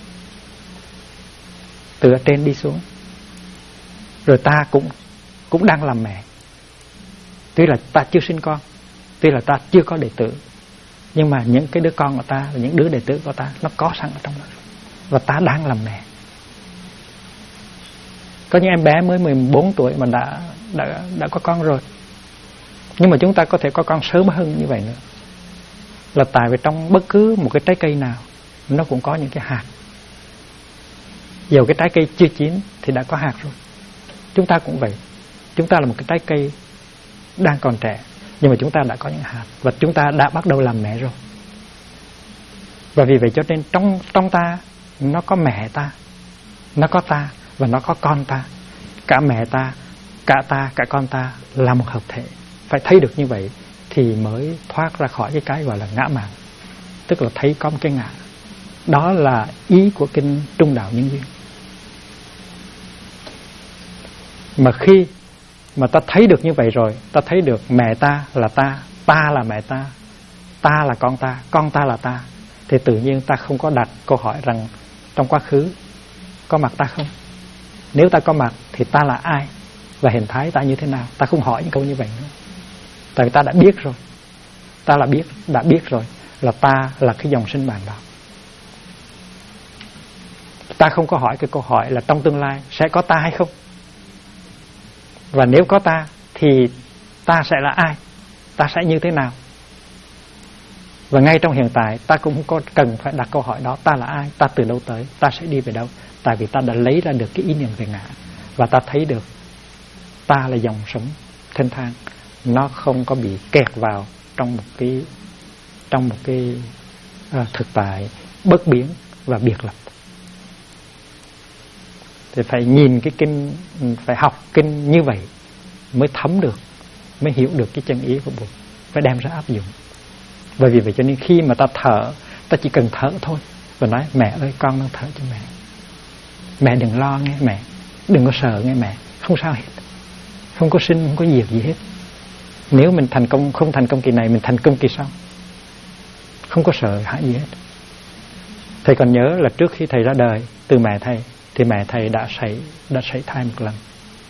từ ở trên đi xuống. Rồi ta cũng đang làm mẹ. Tuy là ta chưa sinh con, tuy là ta chưa có đệ tử, nhưng mà những cái đứa con của ta và những đứa đệ tử của ta nó có sẵn ở trong đó. Và ta đang làm mẹ. Có những em bé mới 14 tuổi mà đã có con rồi. Nhưng mà chúng ta có thể có con sớm hơn như vậy nữa. Là tại vì trong bất cứ một cái trái cây nào nó cũng có những cái hạt. Dù cái trái cây chưa chín thì đã có hạt rồi. Chúng ta cũng vậy. Chúng ta là một cái trái cây đang còn trẻ, nhưng mà chúng ta đã có những hạt và chúng ta đã bắt đầu làm mẹ rồi. Và vì vậy cho nên trong ta nó có mẹ ta, nó có ta và nó có con ta. Cả mẹ ta, cả con ta là một hợp thể. Phải thấy được như vậy thì mới thoát ra khỏi cái gọi là ngã mạn. Tức là thấy có một cái ngã. Đó là ý của kinh Trung Đạo Nhân Duyên. Mà khi mà ta thấy được như vậy rồi, ta thấy được mẹ ta là ta là mẹ ta là con ta là ta, thì tự nhiên ta không có đặt câu hỏi rằng trong quá khứ có mặt ta không? Nếu ta có mặt thì ta là ai và hình thái ta như thế nào? Ta không hỏi những câu như vậy nữa. Tại vì ta đã biết rồi. Ta đã biết rồi là ta là cái dòng sinh mạng đó. Ta không có hỏi cái câu hỏi là trong tương lai sẽ có ta hay không? Và nếu có ta thì ta sẽ là ai? Ta sẽ như thế nào? Và ngay trong hiện tại ta cũng không có cần phải đặt câu hỏi đó. Ta là ai? Ta từ đâu tới? Ta sẽ đi về đâu? Tại vì ta đã lấy ra được cái ý niệm về ngã. Và ta thấy được ta là dòng sống thênh thang. Nó không có bị kẹt vào trong một cái thực tại bất biến và biệt lập. Thì phải nhìn cái kinh, phải học kinh như vậy mới thấm được, mới hiểu được cái chân ý của Bụt, phải đem ra áp dụng. Bởi vì vậy cho nên khi mà ta thở, ta chỉ cần thở thôi và nói mẹ ơi con đang thở cho mẹ. Mẹ đừng lo nghe mẹ, đừng có sợ nghe mẹ, không sao hết, không có sinh, không có diệt gì hết. Nếu mình thành công, không thành công kỳ này, mình thành công kỳ sau, không có sợ hãi gì hết. Thầy còn nhớ là trước khi thầy ra đời từ mẹ thầy thì mẹ thầy đã sảy thai một lần.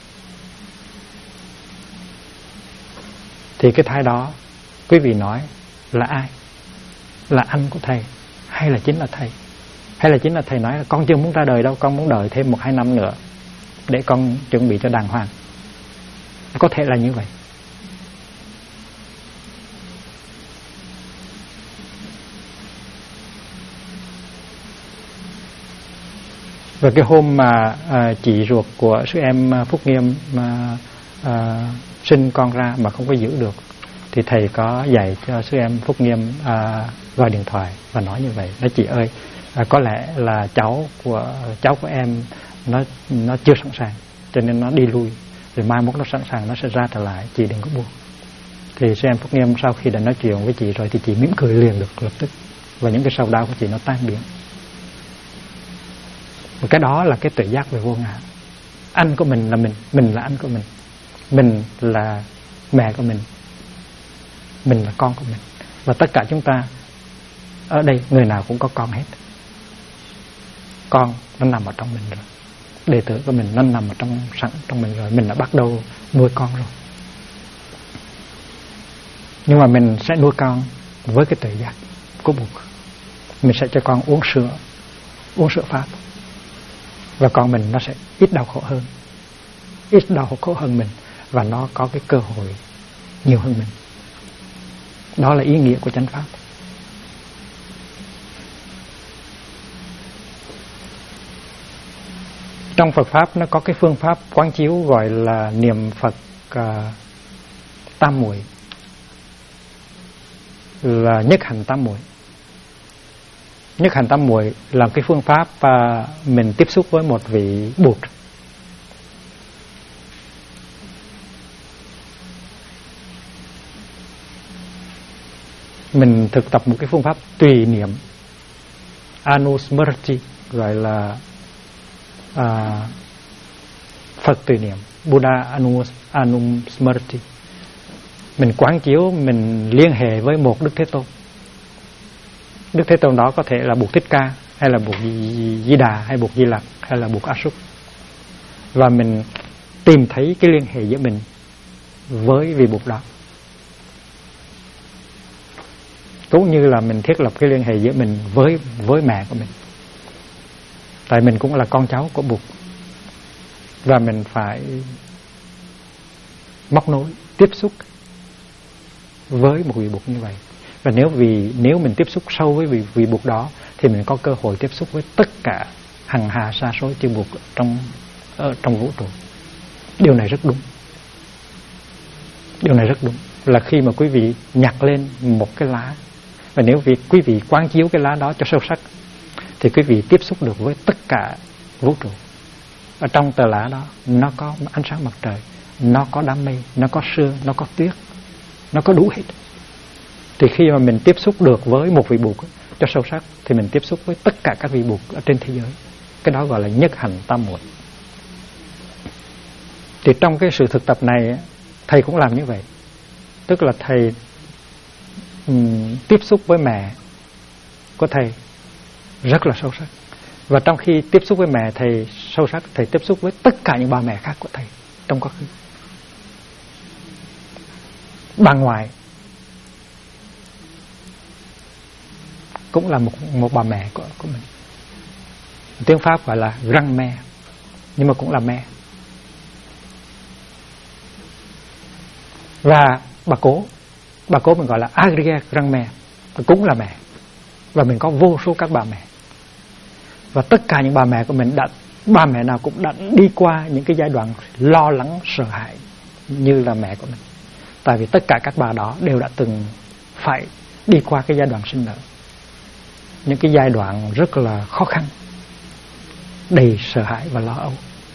Thì cái thai đó quý vị nói là ai? Là anh của thầy hay là chính là thầy? Hay là chính là thầy nói là con chưa muốn ra đời đâu, con muốn đợi thêm 1-2 năm nữa để con chuẩn bị cho đàng hoàng. Có thể là như vậy. Và cái hôm mà chị ruột của sư em Phúc Nghiêm sinh con ra mà không có giữ được, thì thầy có dạy cho sư em Phúc Nghiêm gọi điện thoại và nói như vậy: nói chị ơi, có lẽ là cháu của em nó chưa sẵn sàng, cho nên nó đi lui, rồi mai mốt nó sẵn sàng nó sẽ ra trở lại, chị đừng có buồn. Thì sư em Phúc Nghiêm sau khi đã nói chuyện với chị rồi thì chị mỉm cười liền được lập tức, và những cái sầu đau của chị nó tan biến. Và cái đó là cái tuệ giác về vô ngã. Anh của mình là mình là anh của mình là mẹ của mình là con của mình. Và tất cả chúng ta ở đây người nào cũng có con hết. Con nó nằm ở trong mình rồi, đệ tử của mình nó nằm ở sẵn trong mình rồi. Mình đã bắt đầu nuôi con rồi. Nhưng mà mình sẽ nuôi con với cái tuệ giác của Bụt. Mình sẽ cho con uống sữa Pháp, và con mình nó sẽ ít đau khổ hơn mình, và nó có cái cơ hội nhiều hơn mình. Đó là ý nghĩa của chánh pháp. Trong Phật Pháp nó có cái phương pháp quán chiếu gọi là niệm Phật tam muội, là nhất hành tam muội. Nhất hành tam muội là cái phương pháp mình tiếp xúc với một vị Bụt. Mình thực tập một cái phương pháp tùy niệm, Anusmriti, gọi là Phật tùy niệm, Buddha Anusmriti. Mình quán chiếu, mình liên hệ với một Đức Thế Tôn. Đức Thế Tôn đó có thể là Bụt Thích Ca, hay là Bụt Di Đà, hay Bụt Di Lặc, hay là Bụt A Súc. Và mình tìm thấy cái liên hệ giữa mình với vị Bụt đó. Cũng như là mình thiết lập cái liên hệ giữa mình với mẹ của mình. Tại mình cũng là con cháu của Bụt. Và mình phải móc nối, tiếp xúc với một vị Bụt như vậy. Và nếu mình tiếp xúc sâu với vị Bụt đó thì mình có cơ hội tiếp xúc với tất cả hằng hà sa số chư Bụt trong vũ trụ. Điều này rất đúng. Điều này rất đúng. Là khi mà quý vị nhặt lên một cái lá, và nếu quý vị quán chiếu cái lá đó cho sâu sắc, thì quý vị tiếp xúc được với tất cả vũ trụ. Ở trong tờ lá đó, nó có ánh sáng mặt trời, nó có đám mây, nó có sương, nó có tuyết, nó có đủ hết. Thì khi mà mình tiếp xúc được với một vị Bụt cho sâu sắc, thì mình tiếp xúc với tất cả các vị Bụt ở trên thế giới. Cái đó gọi là nhất hành tam muội. Thì trong cái sự thực tập này, thầy cũng làm như vậy. Tức là thầy tiếp xúc với mẹ của thầy rất là sâu sắc. Và trong khi tiếp xúc với mẹ thầy sâu sắc, thầy tiếp xúc với tất cả những bà mẹ khác của thầy trong quá khứ. Bà ngoại cũng là một bà mẹ của mình. Tiếng Pháp gọi là grand-mère, nhưng mà cũng là mẹ. Và bà cố mình gọi là arrière-grand-mère, cũng là mẹ. Và mình có vô số các bà mẹ. Và tất cả những bà mẹ của mình bà mẹ nào cũng đã đi qua những cái giai đoạn lo lắng, sợ hãi như là mẹ của mình. Tại vì tất cả các bà đó đều đã từng phải đi qua cái giai đoạn sinh nở. Những cái giai đoạn rất là khó khăn, đầy sợ hãi và lo âu.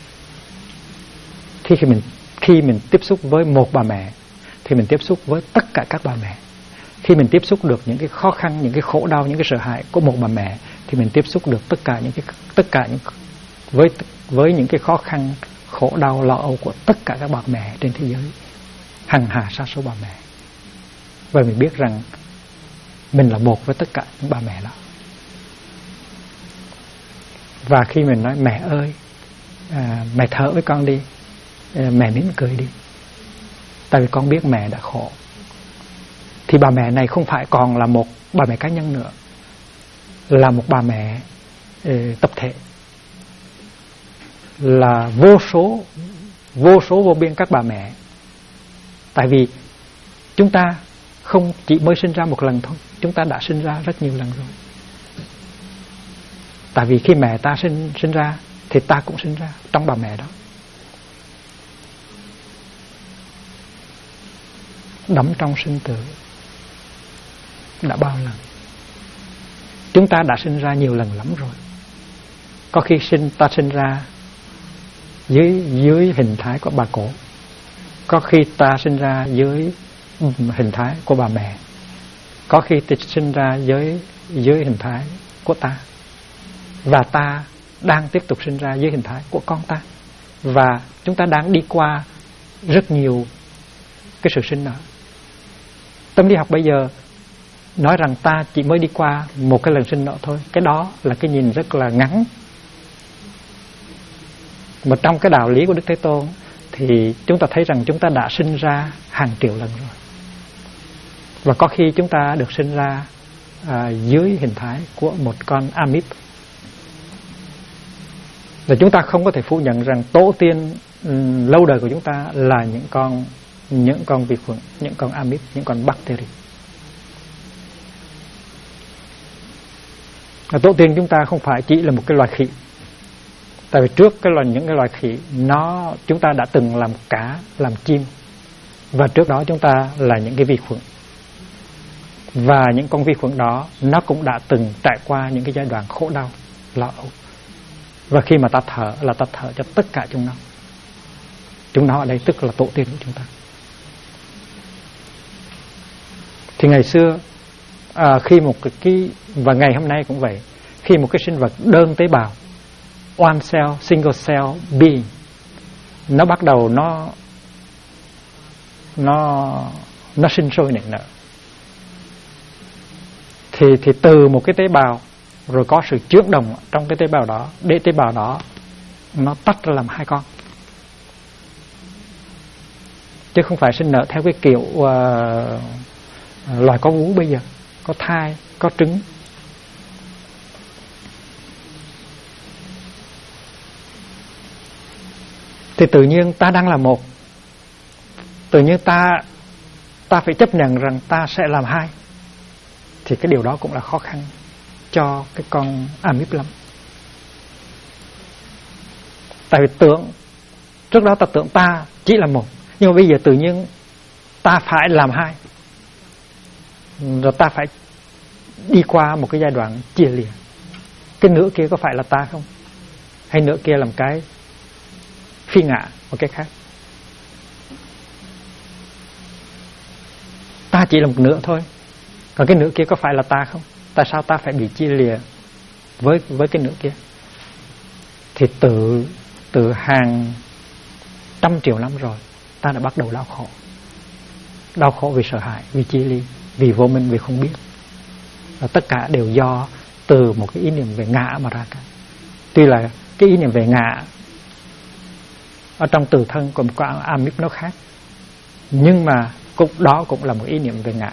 Khi mình tiếp xúc với một bà mẹ thì mình tiếp xúc với tất cả các bà mẹ. Khi mình tiếp xúc được những cái khó khăn, những cái khổ đau, những cái sợ hãi của một bà mẹ thì mình tiếp xúc được với những cái khó khăn, khổ đau, lo âu của tất cả các bà mẹ trên thế giới, hằng hà sa số bà mẹ. Và mình biết rằng mình là một với tất cả những bà mẹ đó. Và khi mình nói mẹ ơi, mẹ thở với con đi, mẹ mỉm cười đi, tại vì con biết mẹ đã khổ, thì bà mẹ này không phải còn là một bà mẹ cá nhân nữa, là một bà mẹ tập thể, là vô số vô biên các bà mẹ. Tại vì chúng ta không chỉ mới sinh ra một lần thôi, chúng ta đã sinh ra rất nhiều lần rồi. Tại vì khi mẹ ta sinh ra thì ta cũng sinh ra trong bà mẹ đó. Đắm trong sinh tử đã bao lần. Chúng ta đã sinh ra nhiều lần lắm rồi. Có khi ta sinh ra dưới hình thái của bà cổ, có khi ta sinh ra dưới hình thái của bà mẹ, có khi ta sinh ra dưới hình thái của ta, và ta đang tiếp tục sinh ra dưới hình thái của con ta. Và chúng ta đang đi qua rất nhiều cái sự sinh nở. Tâm lý học bây giờ nói rằng ta chỉ mới đi qua một cái lần sinh nở thôi. Cái đó là cái nhìn rất là ngắn. Mà trong cái đạo lý của Đức Thế Tôn thì chúng ta thấy rằng chúng ta đã sinh ra hàng triệu lần rồi. Và có khi chúng ta được sinh ra dưới hình thái của một con amip. Và chúng ta không có thể phủ nhận rằng tổ tiên lâu đời của chúng ta là những con những con vi khuẩn, những con amip, những con bacteria. Tổ tiên chúng ta không phải chỉ là một cái loài khỉ. Tại vì trước những cái loài khỉ chúng ta đã từng làm cá, làm chim, và trước đó chúng ta là những cái vi khuẩn. Và những con vi khuẩn đó nó cũng đã từng trải qua những cái giai đoạn khổ đau, lo âu. Và khi mà ta thở là ta thở cho tất cả chúng nó. Chúng nó ở đây tức là tổ tiên của chúng ta. Thì ngày xưa khi một cái và ngày hôm nay cũng vậy, khi một cái sinh vật đơn tế bào, one cell, single cell being, nó bắt đầu nó sinh sôi nảy nở, thì từ một cái tế bào rồi có sự chuyển động trong cái tế bào đó để tế bào đó nó tách ra làm hai con, chứ không phải sinh nở theo cái kiểu loài có vú bây giờ, có thai, có trứng. Thì tự nhiên ta đang là một, tự nhiên ta phải chấp nhận rằng ta sẽ làm hai, thì cái điều đó cũng là khó khăn cho cái con amip lắm. Tại vì trước đó ta tưởng ta chỉ là một, nhưng mà bây giờ tự nhiên ta phải làm hai, rồi ta phải đi qua một cái giai đoạn chia lìa. Cái nửa kia có phải là ta không? Hay nửa kia làm cái phi ngã, một cái khác? Ta chỉ là một nửa thôi, còn cái nửa kia có phải là ta không? Tại sao ta phải bị chia lìa với cái nửa kia? Thì từ hàng trăm triệu năm rồi ta đã bắt đầu đau khổ. Đau khổ vì sợ hãi, vì chia ly, vì vô minh, vì không biết. Và tất cả đều do từ một cái ý niệm về ngã mà ra cả. Tuy là cái ý niệm về ngã ở trong từ thân của một con amip nó khác, nhưng mà đó cũng là một ý niệm về ngã.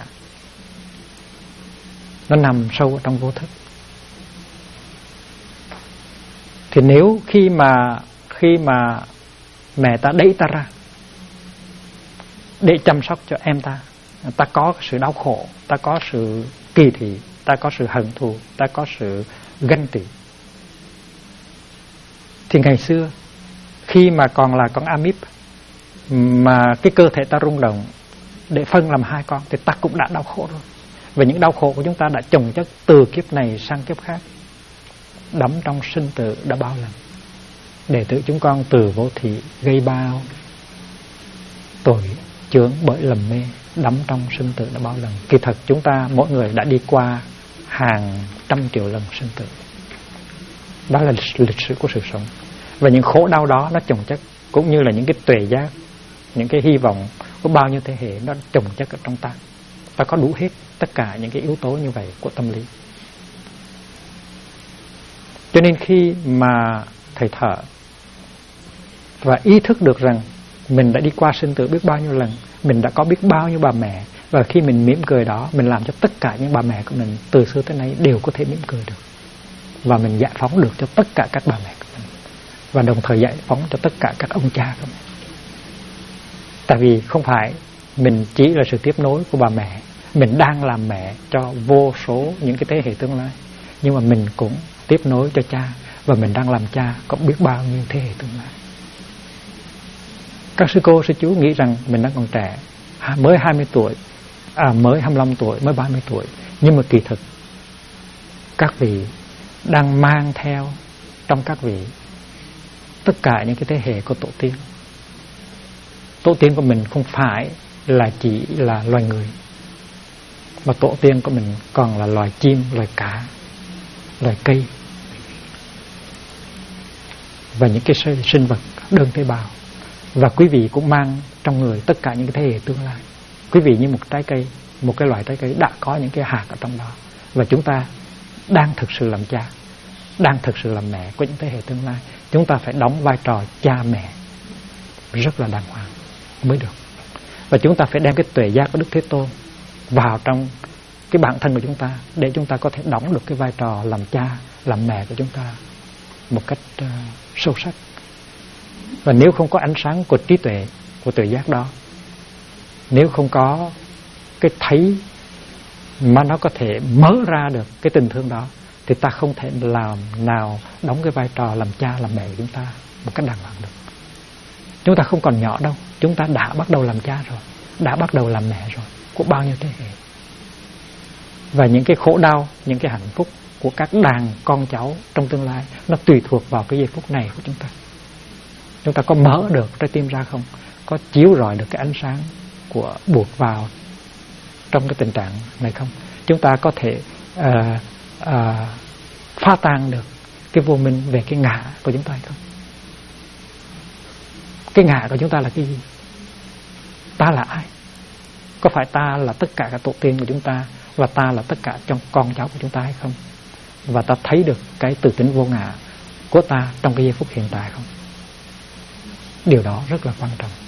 Nó nằm sâu ở trong vô thức. Thì nếu khi mà mẹ ta đẩy ta ra để chăm sóc cho em ta, ta có sự đau khổ, ta có sự kỳ thị, ta có sự hận thù, ta có sự ganh tị. Thì ngày xưa khi mà còn là con amip, mà cái cơ thể ta rung động để phân làm hai con, thì ta cũng đã đau khổ rồi. Và những đau khổ của chúng ta đã chồng chất từ kiếp này sang kiếp khác, đắm trong sinh tử đã bao lần. Đệ tử chúng con từ vô thị gây bao tội chướng bởi lầm mê, đắm trong sinh tử đã bao lần. Kỳ thật chúng ta mỗi người đã đi qua hàng trăm triệu lần sinh tử. Đó là lịch sử của sự sống. Và những khổ đau đó nó chồng chất, cũng như là những cái tuệ giác, những cái hy vọng của bao nhiêu thế hệ, nó chồng chất ở trong ta. Ta có đủ hết tất cả những cái yếu tố như vậy của tâm lý. Cho nên khi mà thầy thở và ý thức được rằng mình đã đi qua sinh tử biết bao nhiêu lần, mình đã có biết bao nhiêu bà mẹ, và khi mình mỉm cười đó, mình làm cho tất cả những bà mẹ của mình từ xưa tới nay đều có thể mỉm cười được, và mình giải phóng được cho tất cả các bà mẹ của mình, và đồng thời giải phóng cho tất cả các ông cha của mình. Tại vì không phải mình chỉ là sự tiếp nối của bà mẹ, mình đang làm mẹ cho vô số những cái thế hệ tương lai, nhưng mà mình cũng tiếp nối cho cha, và mình đang làm cha cũng biết bao nhiêu thế hệ tương lai. Các sư cô, sư chú nghĩ rằng mình đang còn trẻ, mới 20 tuổi, mới 25 tuổi, mới 30 tuổi. Nhưng mà kỳ thực các vị đang mang theo trong các vị tất cả những cái thế hệ của tổ tiên. Tổ tiên của mình không phải là chỉ là loài người, mà tổ tiên của mình còn là loài chim, loài cá, loài cây, và những cái sinh vật đơn tế bào. Và quý vị cũng mang trong người tất cả những cái thế hệ tương lai. Quý vị như một trái cây, một cái loại trái cây đã có những cái hạt ở trong đó. Và chúng ta đang thực sự làm cha, đang thực sự làm mẹ của những thế hệ tương lai. Chúng ta phải đóng vai trò cha mẹ rất là đàng hoàng mới được. Và chúng ta phải đem cái tuệ giác của Đức Thế Tôn vào trong cái bản thân của chúng ta, để chúng ta có thể đóng được cái vai trò làm cha, làm mẹ của chúng ta một cách sâu sắc. Và nếu không có ánh sáng của trí tuệ, của tuệ giác đó, Nếu không có cái thấy mà nó có thể mở ra được cái tình thương đó, thì ta không thể làm nào đóng cái vai trò làm cha làm mẹ của chúng ta một cách đàng hoàng được. Chúng ta không còn nhỏ đâu, chúng ta đã bắt đầu làm cha rồi, đã bắt đầu làm mẹ rồi, của bao nhiêu thế hệ. Và những cái khổ đau, những cái hạnh phúc của các đàn con cháu trong tương lai, nó tùy thuộc vào cái giây phút này của chúng ta. Chúng ta có mở được trái tim ra không? Có chiếu rọi được cái ánh sáng của buộc vào trong cái tình trạng này không? Chúng ta có thể phá tan được cái vô minh về cái ngã của chúng ta hay không? Cái ngã của chúng ta là cái gì? Ta là ai? Có phải ta là tất cả các tổ tiên của chúng ta, và ta là tất cả trong con cháu của chúng ta hay không? Và ta thấy được cái tự tính vô ngã của ta trong cái giây phút hiện tại không? Điều đó rất là quan trọng.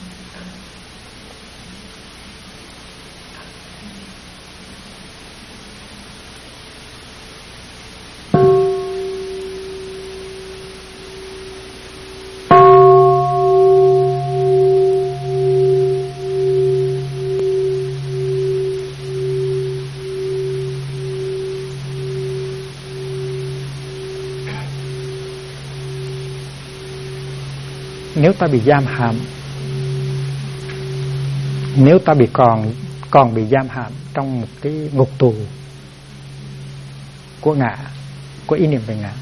Nếu ta bị giam hãm, nếu ta bị còn bị giam hãm trong một cái ngục tù của ngã, của ý niệm về ngã,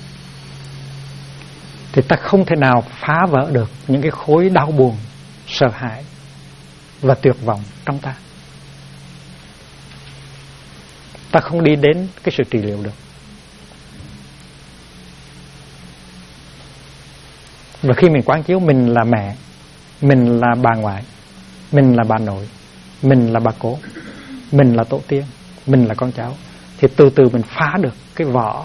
thì ta không thể nào phá vỡ được những cái khối đau buồn, sợ hãi và tuyệt vọng trong ta. Ta không đi đến cái sự trị liệu được. Và khi mình quán chiếu mình là mẹ, mình là bà ngoại, mình là bà nội, mình là bà cố, mình là tổ tiên, mình là con cháu, thì từ từ mình phá được cái vỏ,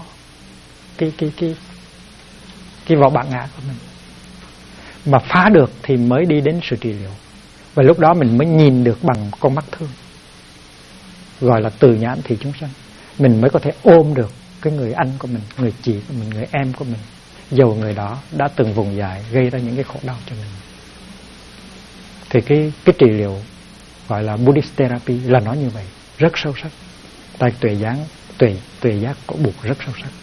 cái vỏ bản ngã của mình. Mà phá được thì mới đi đến sự trị liệu. Và lúc đó mình mới nhìn được bằng con mắt thương, gọi là từ nhãn thị chúng sanh. Mình mới có thể ôm được cái người anh của mình, người chị của mình, người em của mình, dầu người đó đã từng vùng dại gây ra những cái khổ đau cho mình. Thì cái trị liệu gọi là Buddhist therapy là nói như vậy, rất sâu sắc. Tại tuệ giác của Bụt rất sâu sắc.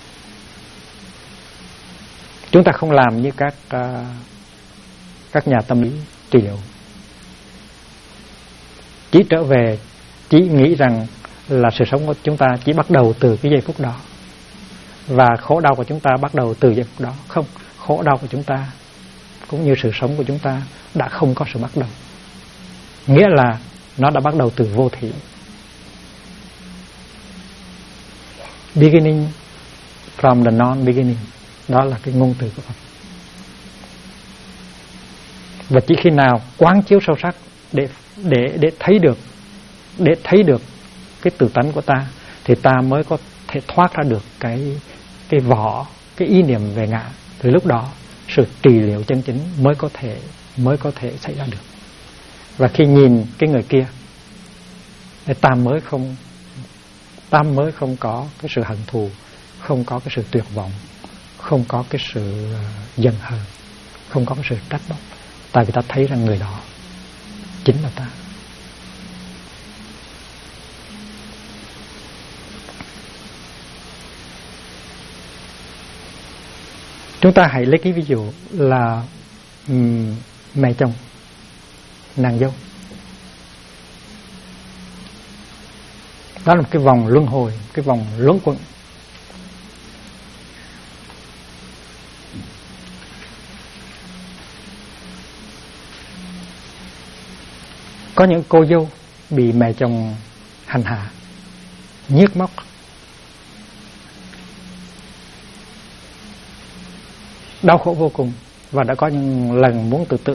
Chúng ta không làm như các nhà tâm lý trị liệu, chỉ trở về, chỉ nghĩ rằng là sự sống của chúng ta chỉ bắt đầu từ cái giây phút đó, và khổ đau của chúng ta bắt đầu từ giây phút đó. Không, khổ đau của chúng ta cũng như sự sống của chúng ta đã không có sự bắt đầu. Nghĩa là nó đã bắt đầu từ vô thỉ. Beginning from the non-beginning, đó là cái ngôn từ của Phật. Và chỉ khi nào quán chiếu sâu sắc để thấy được cái tự tánh của ta, thì ta mới có thể thoát ra được cái vỏ, cái ý niệm về ngã. Từ lúc đó sự trị liệu chân chính mới có thể xảy ra được. Và khi nhìn cái người kia, ta mới không có cái sự hận thù, không có cái sự tuyệt vọng, không có cái sự giận hờn, không có cái sự trách móc. Tại vì ta thấy rằng người đó chính là ta. Chúng ta hãy lấy cái ví dụ là mẹ chồng, nàng dâu. Đó là một cái vòng luân hồi, cái vòng luẩn quẩn. Có những cô dâu bị mẹ chồng hành hạ, nhiếc móc, đau khổ vô cùng, và đã có những lần muốn tự tử.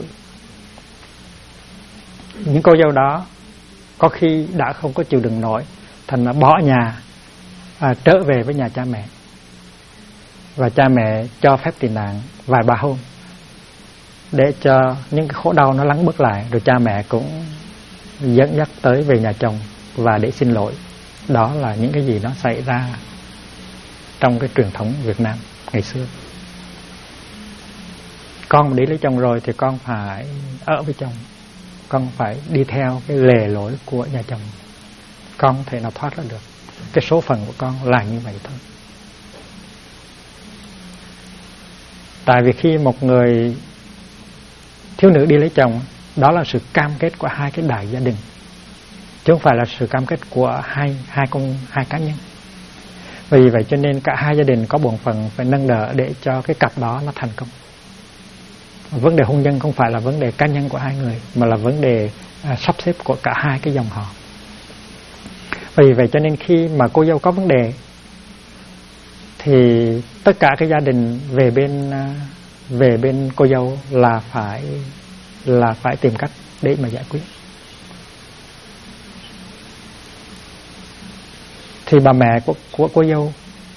Những cô dâu đó có khi đã không có chịu đựng nổi, thành là bỏ nhà, trở về với nhà cha mẹ. Và cha mẹ cho phép tị nạn vài ba hôm để cho những cái khổ đau nó lắng bớt lại. Rồi cha mẹ cũng dẫn dắt tới về nhà chồng và để xin lỗi. Đó là những cái gì nó xảy ra trong cái truyền thống Việt Nam ngày xưa. Con mà đi lấy chồng rồi thì con phải ở với chồng, con phải đi theo cái lề lối của nhà chồng, con thể nào thoát ra được. Cái số phận của con là như vậy thôi. Tại vì khi một người thiếu nữ đi lấy chồng, đó là sự cam kết của hai cái đại gia đình, chứ không phải là sự cam kết của hai cá nhân. Vì vậy cho nên cả hai gia đình có bổn phận phải nâng đỡ để cho cái cặp đó nó thành công. Vấn đề hôn nhân không phải là vấn đề cá nhân của hai người, mà là vấn đề sắp xếp của cả hai cái dòng họ. Vì vậy cho nên khi mà cô dâu có vấn đề thì tất cả cái gia đình về bên cô dâu là phải tìm cách để mà giải quyết. Thì bà mẹ của cô dâu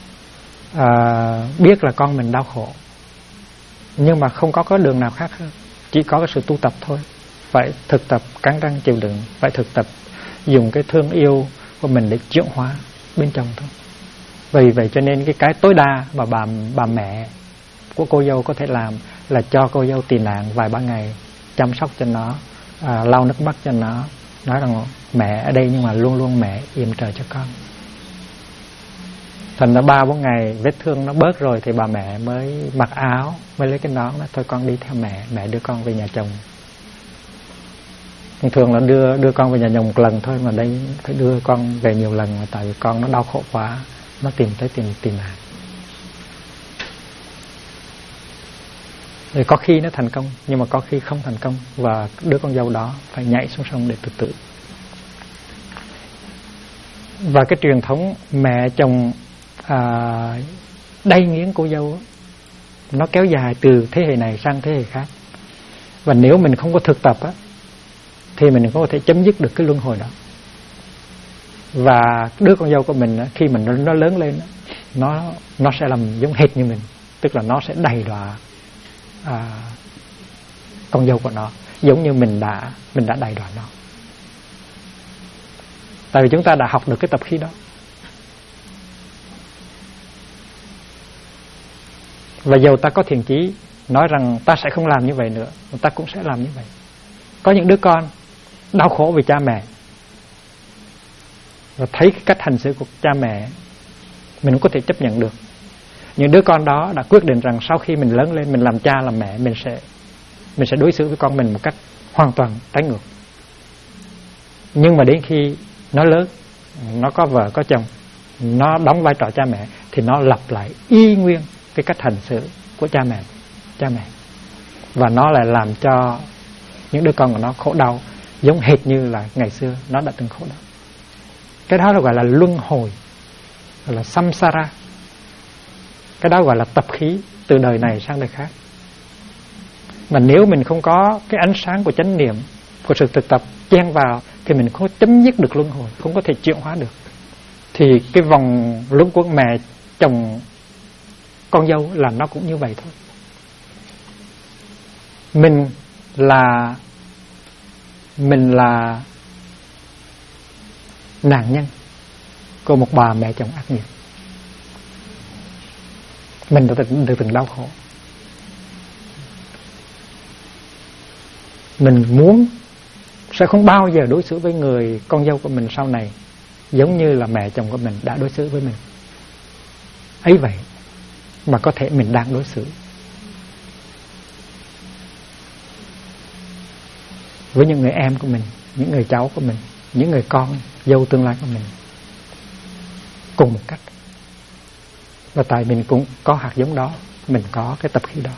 biết là con mình đau khổ, nhưng mà không có đường nào khác hơn, chỉ có cái sự tu tập thôi. Phải thực tập cắn răng chịu đựng, phải thực tập dùng cái thương yêu của mình để chuyển hóa bên trong thôi. Vì vậy cho nên cái tối đa mà bà mẹ của cô dâu có thể làm là cho cô dâu tị nạn vài ba ngày, chăm sóc cho nó, lau nước mắt cho nó, nói rằng mẹ ở đây nhưng mà luôn luôn mẹ yểm trợ cho con. Thành ra 3-4 ngày vết thương nó bớt rồi thì bà mẹ mới mặc áo, mới lấy cái nón đó, thôi con đi theo mẹ đưa con về nhà chồng. Thường là đưa con về nhà chồng một lần thôi, mà đây phải đưa con về nhiều lần, tại vì con nó đau khổ quá, nó tìm nạn. Thì có khi nó thành công, nhưng mà có khi không thành công, và đứa con dâu đó phải nhảy xuống sông để tự tử. Và cái truyền thống mẹ chồng đay nghiến cô dâu nó kéo dài từ thế hệ này sang thế hệ khác. Và nếu mình không có thực tập thì mình không có thể chấm dứt được cái luân hồi đó. Và đứa con dâu của mình khi mà nó lớn lên, nó sẽ làm giống hệt như mình, tức là nó sẽ đầy đọa con dâu của nó, giống như mình đã đầy đọa nó. Tại vì chúng ta đã học được cái tập khí đó. Và dầu ta có thiện chí nói rằng ta sẽ không làm như vậy nữa, ta cũng sẽ làm như vậy. Có những đứa con đau khổ vì cha mẹ, và thấy cái cách hành xử của cha mẹ mình không có thể chấp nhận được. Những đứa con đó đã quyết định rằng sau khi mình lớn lên, mình làm cha làm mẹ, mình sẽ đối xử với con mình một cách hoàn toàn trái ngược. Nhưng mà đến khi nó lớn, nó có vợ có chồng, nó đóng vai trò cha mẹ, thì nó lặp lại y nguyên cái cách hành xử của cha mẹ, và nó lại làm cho những đứa con của nó khổ đau giống hệt như là ngày xưa nó đã từng khổ đau. Cái đó gọi là luân hồi, gọi là samsara. Cái đó gọi là tập khí từ đời này sang đời khác. Mà nếu mình không có cái ánh sáng của chánh niệm, của sự thực tập chen vào, thì mình không chấm dứt được luân hồi, không có thể chuyển hóa được. Thì cái vòng luân quẩn mẹ chồng con dâu là nó cũng như vậy thôi. Mình là nạn nhân của một bà mẹ chồng ác nghiệp. Mình đã từng đau khổ. Mình muốn sẽ không bao giờ đối xử với người con dâu của mình sau này giống như là mẹ chồng của mình đã đối xử với mình. Ấy vậy mà có thể mình đang đối xử với những người em của mình, những người cháu của mình, những người con dâu tương lai của mình cùng một cách. Và tại mình cũng có hạt giống đó, mình có cái tập khí đó.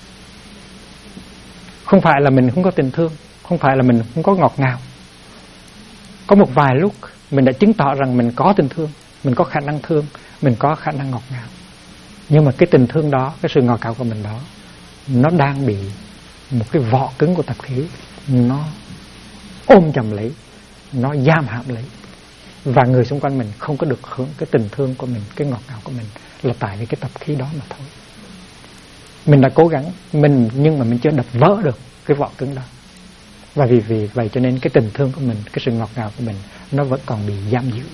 Không phải là mình không có tình thương, không phải là mình không có ngọt ngào. Có một vài lúc mình đã chứng tỏ rằng mình có tình thương, mình có khả năng thương, mình có khả năng ngọt ngào. Nhưng mà cái tình thương đó, cái sự ngọt ngào của mình đó, nó đang bị một cái vỏ cứng của tập khí nó ôm chầm lấy, nó giam hãm lấy. Và người xung quanh mình không có được hưởng cái tình thương của mình, cái ngọt ngào của mình, là tại vì cái tập khí đó mà thôi. Mình đã cố gắng nhưng mà mình chưa đập vỡ được cái vỏ cứng đó. Và vì vậy cho nên cái tình thương của mình, cái sự ngọt ngào của mình, nó vẫn còn bị giam giữ.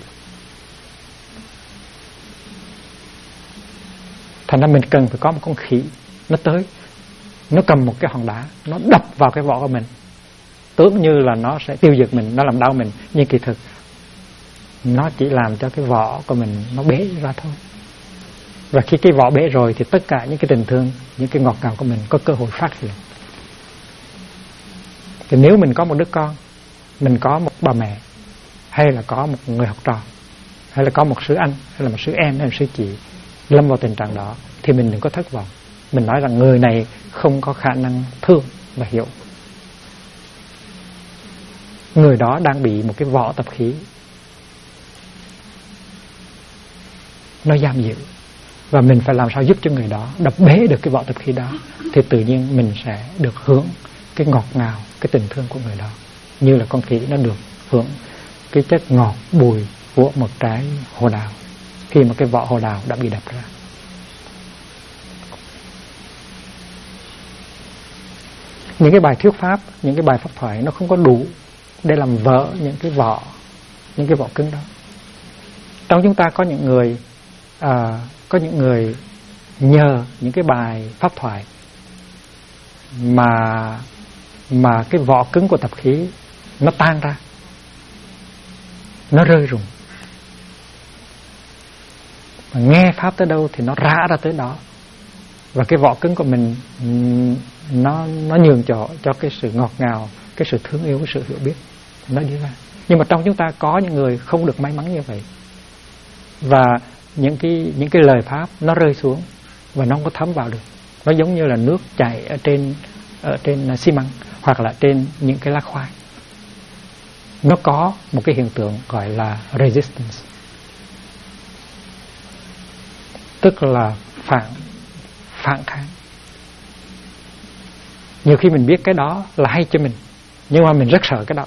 Thành ra mình cần phải có một con khỉ, nó tới, nó cầm một cái hòn đá, nó đập vào cái vỏ của mình, tưởng như là nó sẽ tiêu diệt mình, nó làm đau mình, nhưng kỳ thực nó chỉ làm cho cái vỏ của mình nó bế ra thôi. Và khi cái vỏ bế rồi thì tất cả những cái tình thương, những cái ngọt ngào của mình có cơ hội phát hiện. Thì nếu mình có một đứa con, mình có một bà mẹ, hay là có một người học trò, hay là có một sư anh, hay là một sư em, hay là một sư chị lâm vào tình trạng đó, thì mình đừng có thất vọng. Mình nói rằng người này không có khả năng thương và hiểu. Người đó đang bị một cái vỏ tập khí nó giam giữ, và mình phải làm sao giúp cho người đó đập bế được cái vỏ tập khí đó, thì tự nhiên mình sẽ được hưởng cái ngọt ngào, cái tình thương của người đó, như là con khỉ nó được hưởng cái chất ngọt bùi của một trái hồ đào khi mà cái vỏ hồ đào đã bị đập ra. Những cái bài thuyết pháp, những cái bài pháp thoại nó không có đủ để làm vỡ những cái vỏ cứng đó. Trong chúng ta có những người nhờ những cái bài pháp thoại mà cái vỏ cứng của tập khí nó tan ra, nó rơi rụng. Mà nghe pháp tới đâu thì nó rã ra tới đó, và cái vỏ cứng của mình nó nhường cho cái sự ngọt ngào, cái sự thương yêu, cái sự hiểu biết nó đi ra. Nhưng mà trong chúng ta có những người không được may mắn như vậy, và những cái lời pháp nó rơi xuống và nó không có thấm vào được. Nó giống như là nước chảy ở trên xi măng hoặc là trên những cái lá khoai. Nó có một cái hiện tượng gọi là resistance, tức là phản kháng. Nhiều khi mình biết cái đó là hay cho mình, nhưng mà mình rất sợ cái đó,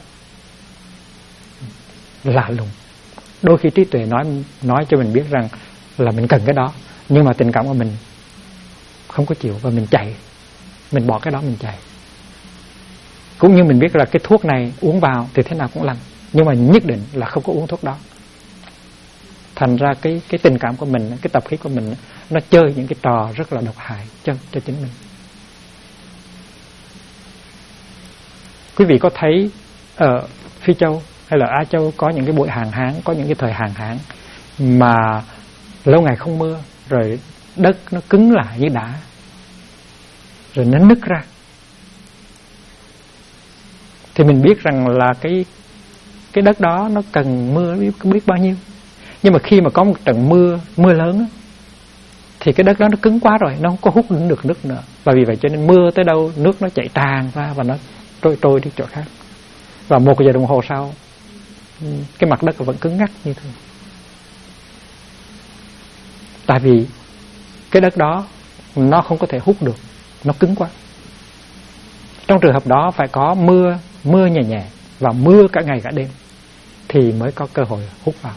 lạ lùng. Đôi khi trí tuệ nói cho mình biết rằng là mình cần cái đó, nhưng mà tình cảm của mình không có chịu, và mình chạy, mình bỏ cái đó mình chạy. Cũng như mình biết là cái thuốc này uống vào thì thế nào cũng lành, nhưng mà nhất định là không có uống thuốc đó. Thành ra cái tình cảm của mình, cái tập khí của mình, nó chơi những cái trò rất là độc hại cho chính mình. Quý vị có thấy ở Phi Châu hay là Á Châu có những cái buổi hạn hán, có những cái thời hạn hán mà lâu ngày không mưa, rồi đất nó cứng lại như đá, rồi nó nứt ra, thì mình biết rằng là cái đất đó nó cần mưa biết bao nhiêu. Nhưng mà khi mà có một trận mưa lớn thì cái đất đó nó cứng quá rồi, nó không có hút được nước nữa, và vì vậy cho nên mưa tới đâu nước nó chảy tràn ra và nó trôi đi chỗ khác, và 1 giờ đồng hồ sau cái mặt đất vẫn cứng ngắc như thường. Tại vì cái đất đó nó không có thể hút được, nó cứng quá. Trong trường hợp đó phải có mưa nhẹ nhẹ và mưa cả ngày cả đêm thì mới có cơ hội hút vào.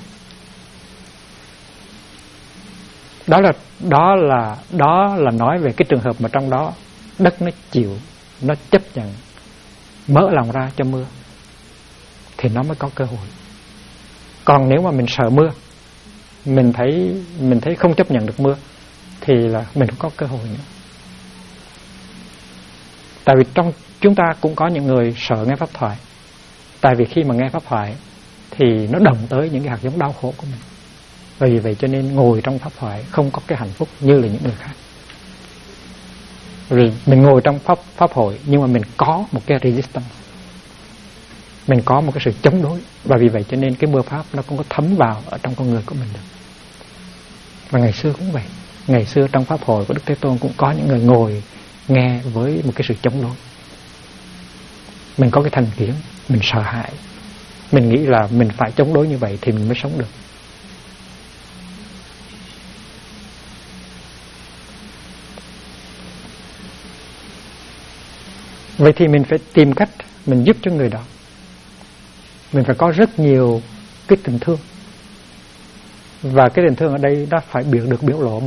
Đó là nói về cái trường hợp mà trong đó đất nó chịu, nó chấp nhận mở lòng ra cho mưa thì nó mới có cơ hội. Còn nếu mà mình sợ mưa, mình thấy không chấp nhận được mưa thì là mình không có cơ hội nữa. Tại vì trong chúng ta cũng có những người sợ nghe pháp thoại, tại vì khi mà nghe pháp thoại thì nó động tới những cái hạt giống đau khổ của mình. Vì vậy cho nên ngồi trong pháp thoại không có cái hạnh phúc như là những người khác. Rồi mình ngồi trong pháp hội nhưng mà mình có một cái resistance, mình có một cái sự chống đối, và vì vậy cho nên cái mưa pháp nó không có thấm vào ở trong con người của mình được. Và ngày xưa cũng vậy, ngày xưa trong pháp hội của Đức Thế Tôn cũng có những người ngồi nghe với một cái sự chống đối. Mình có cái thành kiến, mình sợ hãi, mình nghĩ là mình phải chống đối như vậy thì mình mới sống được. Vậy thì mình phải tìm cách mình giúp cho người đó. Mình phải có rất nhiều cái tình thương, và cái tình thương ở đây nó phải được biểu lộ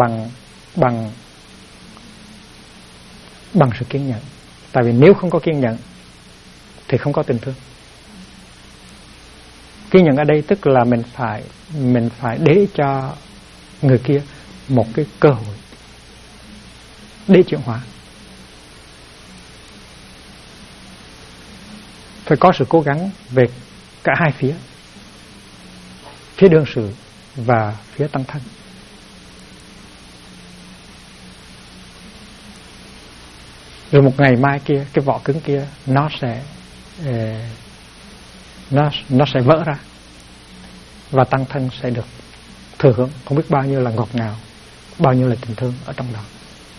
bằng sự kiên nhẫn. Tại vì nếu không có kiên nhẫn thì không có tình thương. Kiên nhẫn ở đây tức là mình phải để cho người kia một cái cơ hội để chuyển hóa. phải có sự cố gắng về cả hai phía, phía đương sự và phía tăng thân. Rồi một ngày mai kia, cái vỏ cứng kia nó sẽ vỡ ra, và tăng thân sẽ được thừa hưởng không biết bao nhiêu là ngọt ngào, bao nhiêu là tình thương ở trong đó.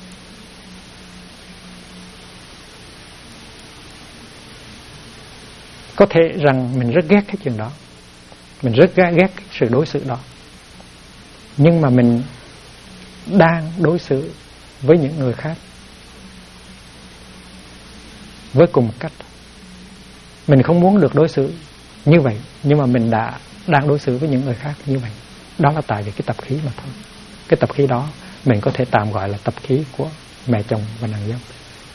Có thể rằng mình rất ghét cái chuyện đó, mình rất ghét cái sự đối xử đó, nhưng mà mình đang đối xử với những người khác với cùng một cách. Mình không muốn được đối xử như vậy, nhưng mà mình đang đối xử với những người khác như vậy. Đó là tại vì cái tập khí mà thôi. Cái tập khí đó mình có thể tạm gọi là tập khí của mẹ chồng và nàng dâu.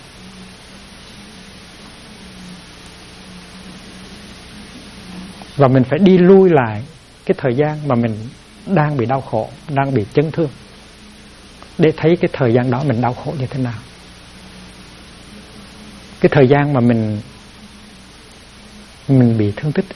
Và mình phải đi lui lại cái thời gian mà mình đang bị đau khổ, đang bị chấn thương, để thấy cái thời gian đó mình đau khổ như thế nào. Cái thời gian mà mình bị thương tích.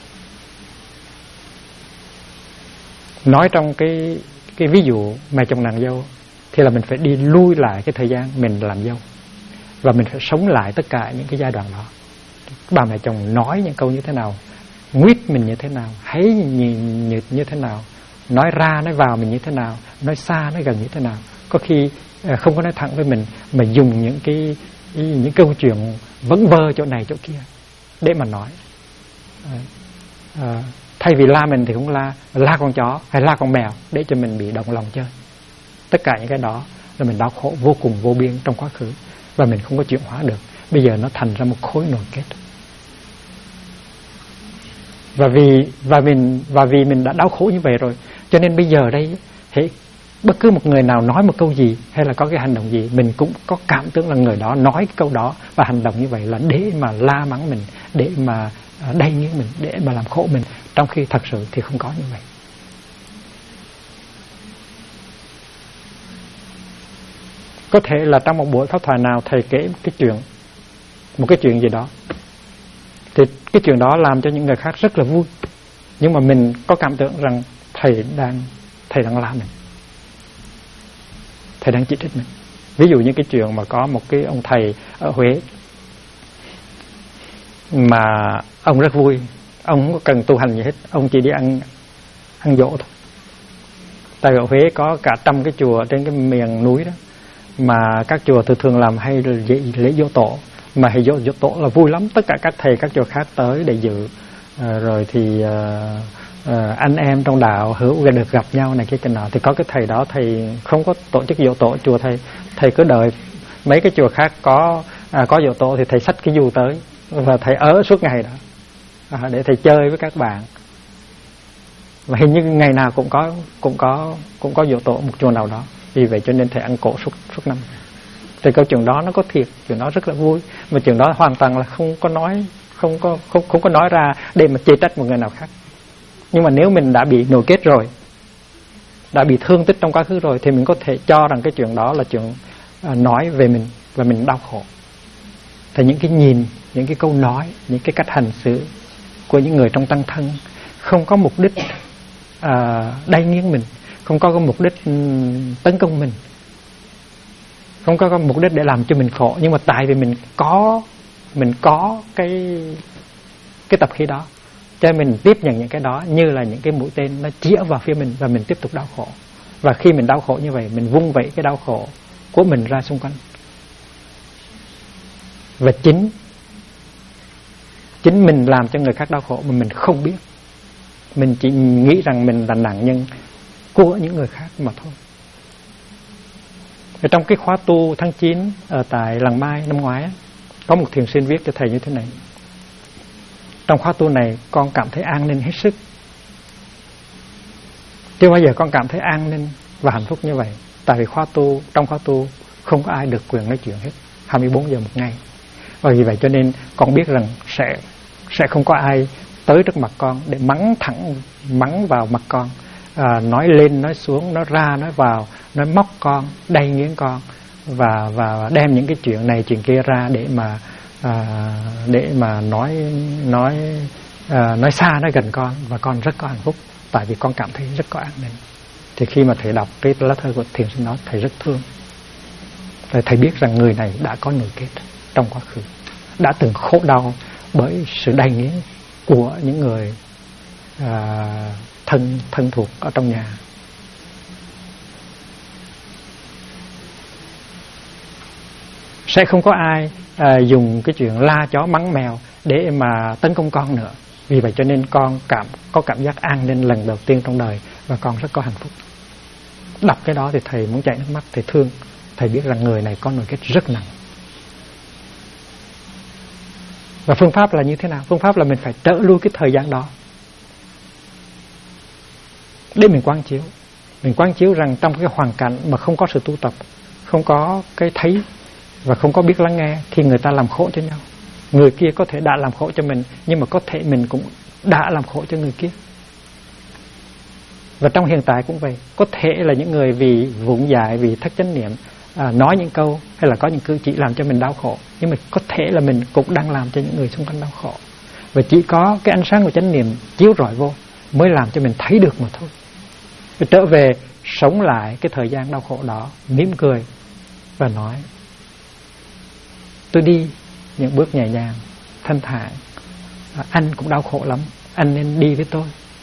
Nói trong cái ví dụ mẹ chồng nàng dâu thì là mình phải đi lui lại cái thời gian mình làm dâu, và mình phải sống lại tất cả những cái giai đoạn đó. Bà mẹ chồng nói những câu như thế nào, nguyết mình như thế nào, thấy như thế nào, nói ra nói vào mình như thế nào, nói xa nói gần như thế nào. Có khi không có nói thẳng với mình, mà dùng những câu chuyện vẩn vơ chỗ này chỗ kia để mà nói. Thay vì la mình thì cũng la con chó hay la con mèo để cho mình bị động lòng chơi. Tất cả những cái đó là mình đau khổ vô cùng vô biên trong quá khứ, và mình không có chuyển hóa được. Bây giờ nó thành ra một khối nồi kết. Và vì mình đã đau khổ như vậy rồi, cho nên bây giờ đây bất cứ một người nào nói một câu gì hay là có cái hành động gì, mình cũng có cảm tưởng là người đó nói cái câu đó và hành động như vậy là để mà la mắng mình, để mà đay nghiến mình, để mà làm khổ mình, trong khi thật sự thì không có như vậy. Có thể là trong một buổi pháp thoại nào thầy kể một cái chuyện gì đó, thì cái chuyện đó làm cho những người khác rất là vui, nhưng mà mình có cảm tưởng rằng thầy đang la mình, thầy đang chỉ trích mình. Ví dụ như cái chuyện mà có một cái ông thầy ở Huế mà ông rất vui, ông không có cần tu hành gì hết, ông chỉ đi ăn dỗ thôi. Tại ở Huế có cả 100 cái chùa trên cái miền núi đó, mà các chùa thường làm hay lễ dỗ tổ, mà hay dỗ tổ là vui lắm, tất cả các thầy các chùa khác tới để dự, rồi thì anh em trong đạo hữu được gặp nhau này kia nọ. Thì có cái thầy đó, thầy không có tổ chức dỗ tổ chùa thầy cứ đợi mấy cái chùa khác có dỗ tổ thì thầy xách cái du tới, và thầy ở suốt ngày đó để thầy chơi với các bạn. Và hình như ngày nào cũng có dỗ tổ một chùa nào đó. Vì vậy cho nên thầy ăn cổ suốt năm. Thì câu chuyện đó nó có thiệt, chuyện đó rất là vui, mà chuyện đó hoàn toàn là không có nói ra để mà chê trách một người nào khác. Nhưng mà nếu mình đã bị nổi kết rồi, đã bị thương tích trong quá khứ rồi, thì mình có thể cho rằng cái chuyện đó là chuyện nói về mình và mình đau khổ. Thì những cái nhìn, những cái câu nói, những cái cách hành xử của những người trong tăng thân không có mục đích đay nghiến mình, không có mục đích tấn công mình, không có mục đích để làm cho mình khổ. Nhưng mà tại vì mình có cái tập khí đó, cho nên mình tiếp nhận những cái đó như là những cái mũi tên nó chĩa vào phía mình, và mình tiếp tục đau khổ. Và khi mình đau khổ như vậy, mình vung vẩy cái đau khổ của mình ra xung quanh. Và chính mình làm cho người khác đau khổ mà mình không biết. Mình chỉ nghĩ rằng mình là nạn nhân của những người khác mà thôi. Ở trong cái khóa tu tháng 9 ở tại Làng Mai năm ngoái, có một thiền sinh viết cho thầy như thế này: trong khóa tu này con cảm thấy an ninh hết sức. Chưa bao giờ con cảm thấy an ninh và hạnh phúc như vậy. Tại vì trong khóa tu không có ai được quyền nói chuyện hết 24 giờ một ngày. Và vì vậy cho nên con biết rằng sẽ không có ai tới trước mặt con để mắng vào mặt con, nói lên nói xuống, nói ra nói vào, nói móc con, đay nghiến con, và đem những cái chuyện này chuyện kia ra để mà để mà nói xa nói gần con, và con rất có hạnh phúc, tại vì con cảm thấy rất có an ninh. Thì khi mà thầy đọc cái lá thơ của thiền sinh đó, thầy rất thương. Thầy biết rằng người này đã có nối kết trong quá khứ, đã từng khổ đau bởi sự đày nghiến của những người thân thuộc ở trong nhà. Sẽ không có ai dùng cái chuyện la chó mắng mèo để mà tấn công con nữa. Vì vậy cho nên con có cảm giác an ninh lần đầu tiên trong đời, và con rất có hạnh phúc. Đọc cái đó thì thầy muốn chảy nước mắt, thầy thương. Thầy biết rằng người này có nỗi kết rất nặng. Và phương pháp là như thế nào? Phương pháp là mình phải trở lui cái thời gian đó để mình quán chiếu. Mình quán chiếu rằng trong cái hoàn cảnh mà không có sự tu tập, không có cái thấy và không có biết lắng nghe, thì người ta làm khổ cho nhau. Người kia có thể đã làm khổ cho mình, nhưng mà có thể mình cũng đã làm khổ cho người kia. Và trong hiện tại cũng vậy. Có thể là những người vì vụng dại, vì thất chánh niệm, nói những câu hay là có những cử chỉ làm cho mình đau khổ, nhưng mà có thể là mình cũng đang làm cho những người xung quanh đau khổ. Và chỉ có cái ánh sáng của chánh niệm chiếu rọi vô mới làm cho mình thấy được mà thôi. Và trở về sống lại cái thời gian đau khổ đó, mỉm cười và nói: tôi đi những bước nhẹ nhàng, thanh thản. Anh cũng đau khổ lắm, anh nên đi với tôi.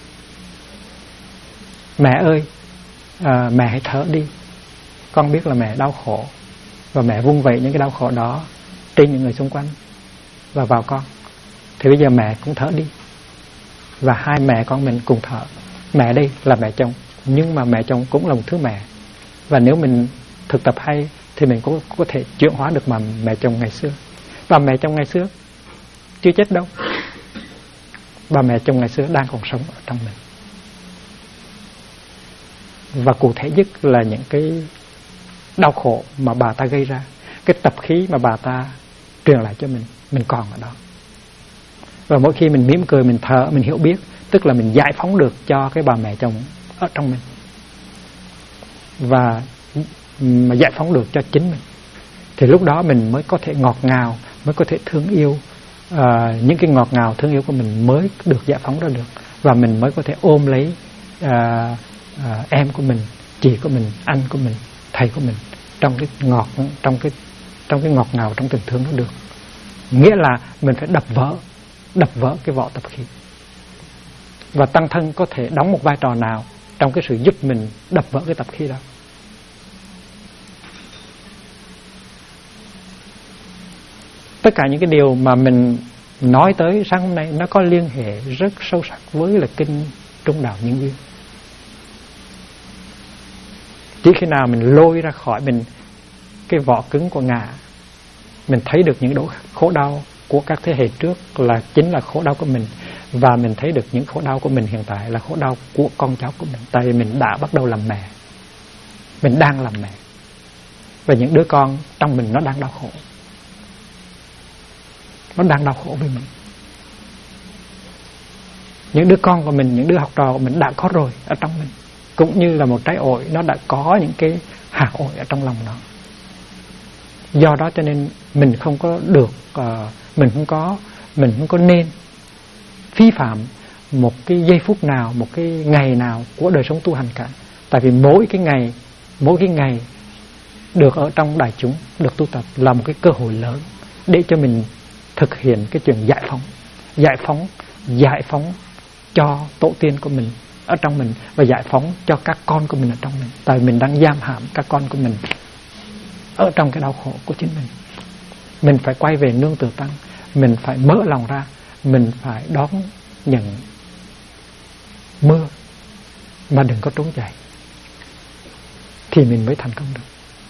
Mẹ ơi, mẹ hãy thở đi. Con biết là mẹ đau khổ, và mẹ vung vẩy những cái đau khổ đó trên những người xung quanh và vào con. Thì bây giờ mẹ cũng thở đi, và hai mẹ con mình cùng thở. Mẹ đây là mẹ chồng, nhưng mà mẹ chồng cũng là một thứ mẹ. Và nếu mình thực tập hay thì mình cũng có thể chuyển hóa được mà mẹ chồng ngày xưa. Và mẹ chồng ngày xưa chưa chết đâu, và mẹ chồng ngày xưa đang còn sống ở trong mình. Và cụ thể nhất là những cái đau khổ mà bà ta gây ra, cái tập khí mà bà ta truyền lại cho mình còn ở đó. Và mỗi khi mình mỉm cười, mình thở, mình hiểu biết, tức là mình giải phóng được cho cái bà mẹ chồng ở trong mình, và mà giải phóng được cho chính mình. Thì lúc đó mình mới có thể ngọt ngào, mới có thể thương yêu. Những cái ngọt ngào thương yêu của mình mới được giải phóng ra được, và mình mới có thể ôm lấy em của mình, chị của mình, anh của mình, thầy của mình trong cái ngọt ngào, trong tình thương đó được. Nghĩa là mình phải đập vỡ cái vỏ tập khí. Và tăng thân có thể đóng một vai trò nào trong cái sự giúp mình đập vỡ cái tập khí đó? Tất cả những cái điều mà mình nói tới sáng hôm nay nó có liên hệ rất sâu sắc với là kinh Trung Đạo Nhân Duyên. Chỉ khi nào mình lôi ra khỏi mình cái vỏ cứng của ngã, mình thấy được những khổ đau của các thế hệ trước là chính là khổ đau của mình, và mình thấy được những khổ đau của mình hiện tại là khổ đau của con cháu của mình. Tại vì mình đã bắt đầu làm mẹ, mình đang làm mẹ, và những đứa con trong mình nó đang đau khổ, nó đang đau khổ với mình. Những đứa con của mình, những đứa học trò của mình đã có rồi ở trong mình, cũng như là một trái ổi, nó đã có những cái hạt ổi ở trong lòng nó. Do đó cho nên mình không có được, mình không có nên phí phạm một cái giây phút nào, một cái ngày nào của đời sống tu hành cả. Tại vì mỗi cái ngày được ở trong đại chúng, được tu tập là một cái cơ hội lớn để cho mình thực hiện cái chuyện giải phóng cho tổ tiên của mình ở trong mình, và giải phóng cho các con của mình ở trong mình. Tại vì mình đang giam hãm các con của mình ở trong cái đau khổ của chính mình. Mình phải quay về nương tựa tăng, mình phải mở lòng ra, mình phải đón nhận mưa mà đừng có trốn chạy, thì mình mới thành công được.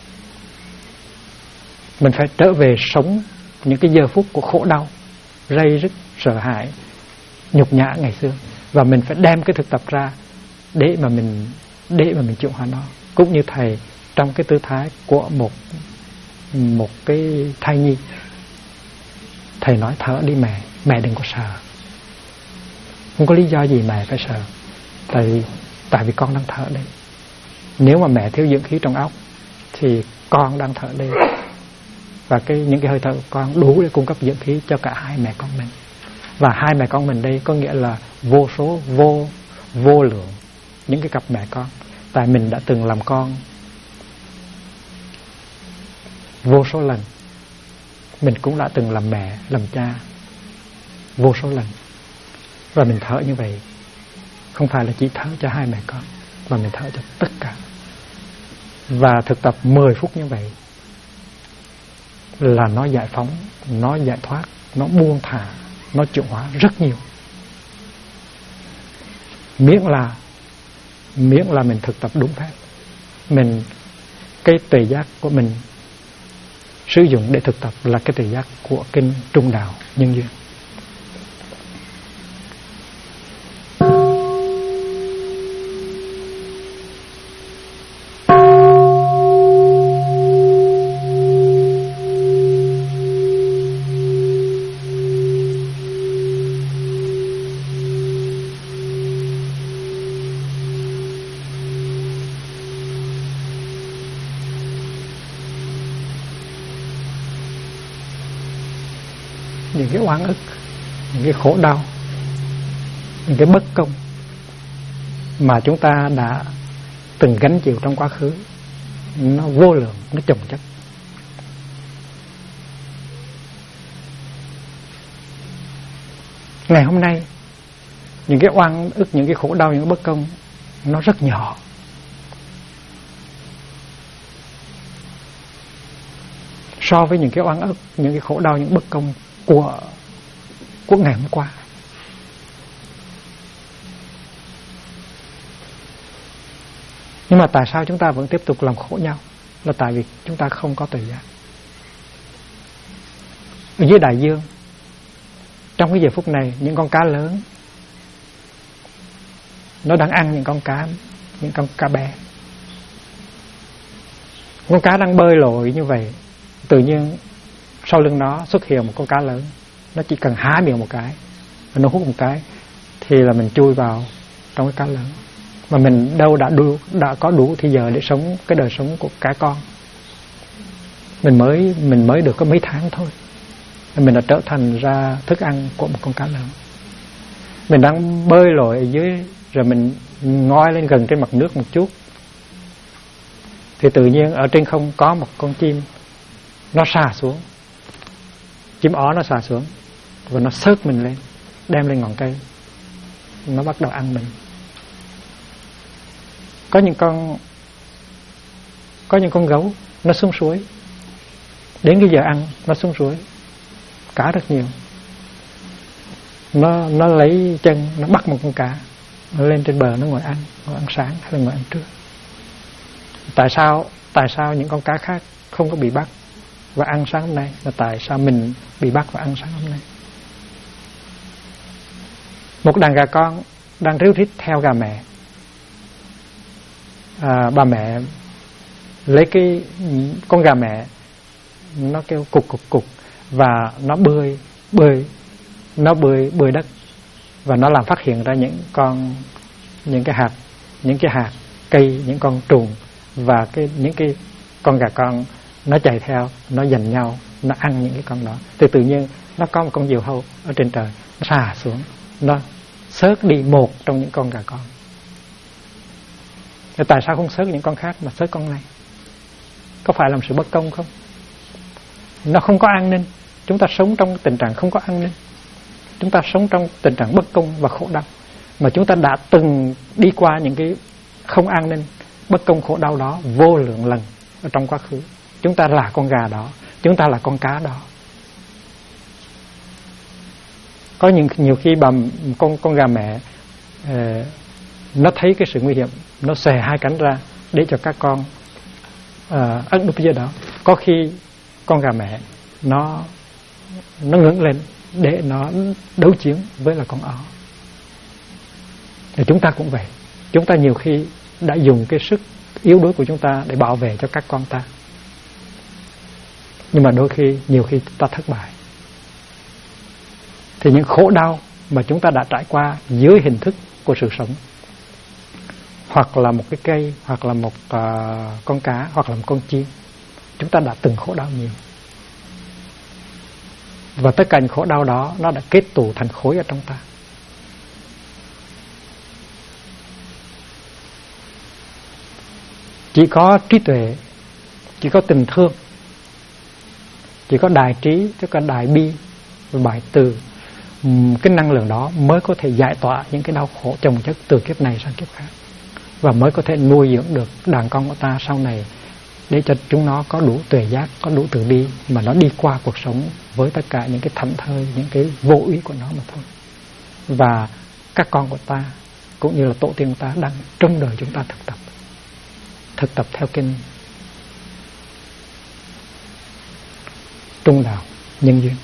Mình phải trở về sống những cái giờ phút của khổ đau, ray rứt, sợ hãi, nhục nhã ngày xưa, và mình phải đem cái thực tập ra để mà mình chịu hóa nó. Cũng như thầy trong cái tư thái của một cái thai nhi, thầy nói thở đi mẹ đừng có sợ, không có lý do gì mẹ phải sợ, tại vì con đang thở đây. Nếu mà mẹ thiếu dưỡng khí trong óc thì con đang thở đây, và những cái hơi thở của con đủ để cung cấp dưỡng khí cho cả hai mẹ con mình. Và hai mẹ con mình đây có nghĩa là vô số, vô lượng những cái cặp mẹ con. Tại mình đã từng làm con vô số lần, mình cũng đã từng làm mẹ, làm cha vô số lần. Và mình thở như vậy không phải là chỉ thở cho hai mẹ con, mà mình thở cho tất cả. Và thực tập 10 phút như vậy là nó giải phóng, nó giải thoát, nó buông thả, nó chuyển hóa rất nhiều. Miễn là mình thực tập đúng phép, mình cái tuệ giác của mình sử dụng để thực tập là cái tuệ giác của kinh Trung Đạo Nhân Duyên. Những cái oan ức, những cái khổ đau, những cái bất công mà chúng ta đã từng gánh chịu trong quá khứ, nó vô lượng, nó chồng chất. Ngày hôm nay những cái oan ức, những cái khổ đau, những cái bất công nó rất nhỏ. So với những cái oan ức, những cái khổ đau, những bất công của ngày hôm qua. Nhưng mà tại sao chúng ta vẫn tiếp tục làm khổ nhau? Là tại vì chúng ta không có tuệ giác. Ở dưới đại dương, trong cái giờ phút này, những con cá lớn nó đang ăn những con cá bé. Con cá đang bơi lội như vậy, tự nhiên sau lưng nó xuất hiện một con cá lớn. Nó chỉ cần há miệng một cái, nó hút một cái thì là mình chui vào trong cái cá lớn. Mà mình đâu đã có đủ thì giờ để sống cái đời sống của cá con. Mình mới được có mấy tháng thôi, mình đã trở thành ra thức ăn của một con cá lớn. Mình đang bơi lội ở dưới, rồi mình ngoi lên gần trên mặt nước một chút, thì tự nhiên ở trên không có một con chim, nó xà xuống, chim ó nó xà xuống và nó xớt mình lên, đem lên ngọn cây, nó bắt đầu ăn mình. Có những con gấu nó xuống suối, đến cái giờ ăn nó xuống suối, cá rất nhiều. Nó lấy chân, nó bắt một con cá, nó lên trên bờ, nó ngồi ăn sáng hay là ngồi ăn trưa. Tại sao những con cá khác không có bị bắt và ăn sáng hôm nay, là tại sao mình bị bắt và ăn sáng hôm nay? Một đàn gà con đang ríu rít theo gà mẹ. Bà mẹ lấy cái con gà mẹ, nó kêu cục và nó bơi đất, và nó làm phát hiện ra những cái hạt cây, những con trùng, và những cái con gà con nó chạy theo, nó giành nhau, nó ăn những cái con đó. Thì tự nhiên nó có một con diều hâu ở trên trời, nó xà xuống, nó xớt đi một trong những con gà con. Thì tại sao không xớt những con khác mà xớt con này? Có phải làm sự bất công không? Nó không có an ninh. Chúng ta sống trong tình trạng không có an ninh, chúng ta sống trong tình trạng bất công và khổ đau. Mà chúng ta đã từng đi qua những cái không an ninh, bất công, khổ đau đó vô lượng lần ở trong quá khứ. Chúng ta là con gà đó, chúng ta là con cá đó. Có nhiều khi con gà mẹ nó thấy cái sự nguy hiểm, nó xòe hai cánh ra để cho các con ẩn núp dưới đó. Có khi con gà mẹ nó ngẩng lên để nó đấu chiến với là con ó. Thì chúng ta cũng vậy. Chúng ta nhiều khi đã dùng cái sức yếu đuối của chúng ta để bảo vệ cho các con ta, nhưng mà nhiều khi ta thất bại. Thì những khổ đau mà chúng ta đã trải qua dưới hình thức của sự sống, hoặc là một cái cây, hoặc là một con cá, hoặc là một con chim, chúng ta đã từng khổ đau nhiều. Và tất cả những khổ đau đó nó đã kết tụ thành khối ở trong ta. Chỉ có trí tuệ, chỉ có tình thương, chỉ có đại trí, chỉ có đại bi và đại từ, cái năng lượng đó mới có thể giải tỏa những cái đau khổ chồng chất từ kiếp này sang kiếp khác, và mới có thể nuôi dưỡng được đàn con của ta sau này, để cho chúng nó có đủ tuệ giác, có đủ từ bi, mà nó đi qua cuộc sống với tất cả những cái thảnh thơi, những cái vô ý của nó mà thôi. Và các con của ta cũng như là tổ tiên của ta đang trông đợi chúng ta thực tập theo kinh trung đạo nhân duyên.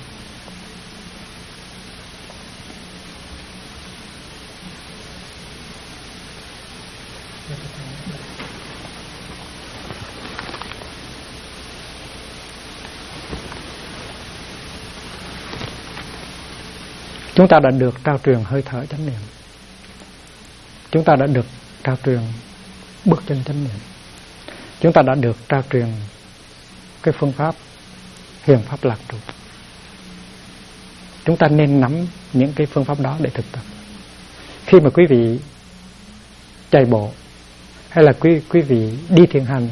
Chúng ta đã được trao truyền hơi thở chánh niệm. Chúng ta đã được trao truyền bước chân chánh niệm. Chúng ta đã được trao truyền cái phương pháp hiền pháp lạc trụ. Chúng ta nên nắm những cái phương pháp đó để thực tập. Khi mà quý vị chạy bộ, hay là quý vị đi thiền hành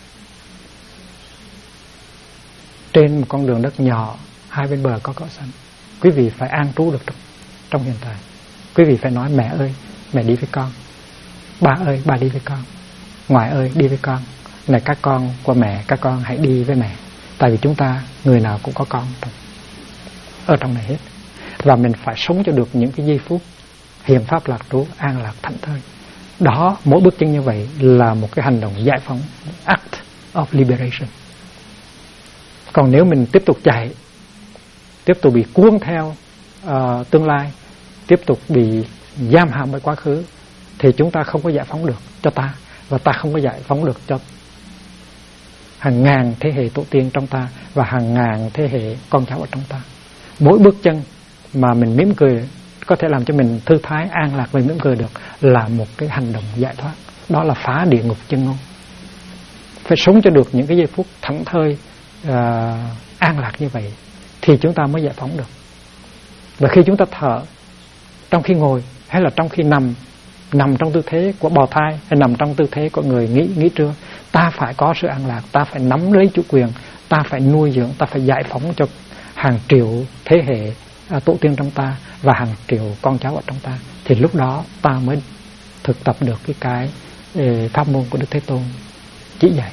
trên một con đường đất nhỏ, hai bên bờ có cỏ xanh, quý vị phải an trú được trong hiện tại. Quý vị phải nói: mẹ ơi, mẹ đi với con. Ba ơi, ba đi với con. Ngoại ơi, đi với con. Này các con của mẹ, các con hãy đi với mẹ. Tại vì chúng ta người nào cũng có con ở trong này hết. Và mình phải sống cho được những cái giây phút hiền pháp lạc trú, an lạc thảnh thơi. Đó, mỗi bước chân như vậy là một cái hành động giải phóng, act of liberation. Còn nếu mình tiếp tục chạy, tiếp tục bị cuốn theo tương lai, tiếp tục bị giam hãm bởi quá khứ, thì chúng ta không có giải phóng được cho ta, và ta không có giải phóng được cho hàng ngàn thế hệ tổ tiên trong ta và hàng ngàn thế hệ con cháu ở trong ta. Mỗi bước chân mà mình mỉm cười có thể làm cho mình thư thái, an lạc, mình mỉm cười được, là một cái hành động giải thoát. Đó là phá địa ngục chân ngôn. Phải sống cho được những cái giây phút thảnh thơi, an lạc như vậy thì chúng ta mới giải phóng được. Và khi chúng ta thở, trong khi ngồi hay là trong khi nằm trong tư thế của bào thai hay nằm trong tư thế của người nghỉ trưa, ta phải có sự an lạc, ta phải nắm lấy chủ quyền, ta phải nuôi dưỡng, ta phải giải phóng cho hàng triệu thế hệ tổ tiên trong ta và hàng triệu con cháu ở trong ta. Thì lúc đó ta mới thực tập được cái pháp môn của Đức Thế Tôn chỉ dạy.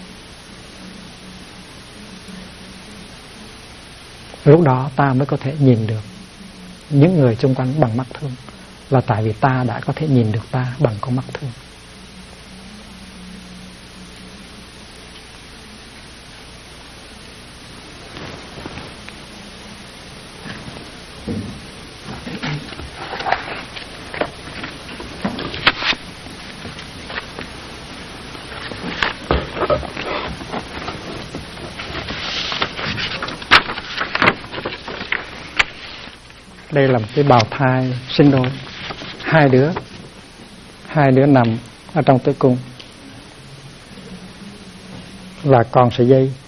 Lúc đó ta mới có thể nhìn được những người xung quanh bằng mắt thương, là tại vì ta đã có thể nhìn được ta bằng con mắt thương. Đây là một cái bào thai sinh đôi, hai đứa nằm ở trong tử cung và còn sợi dây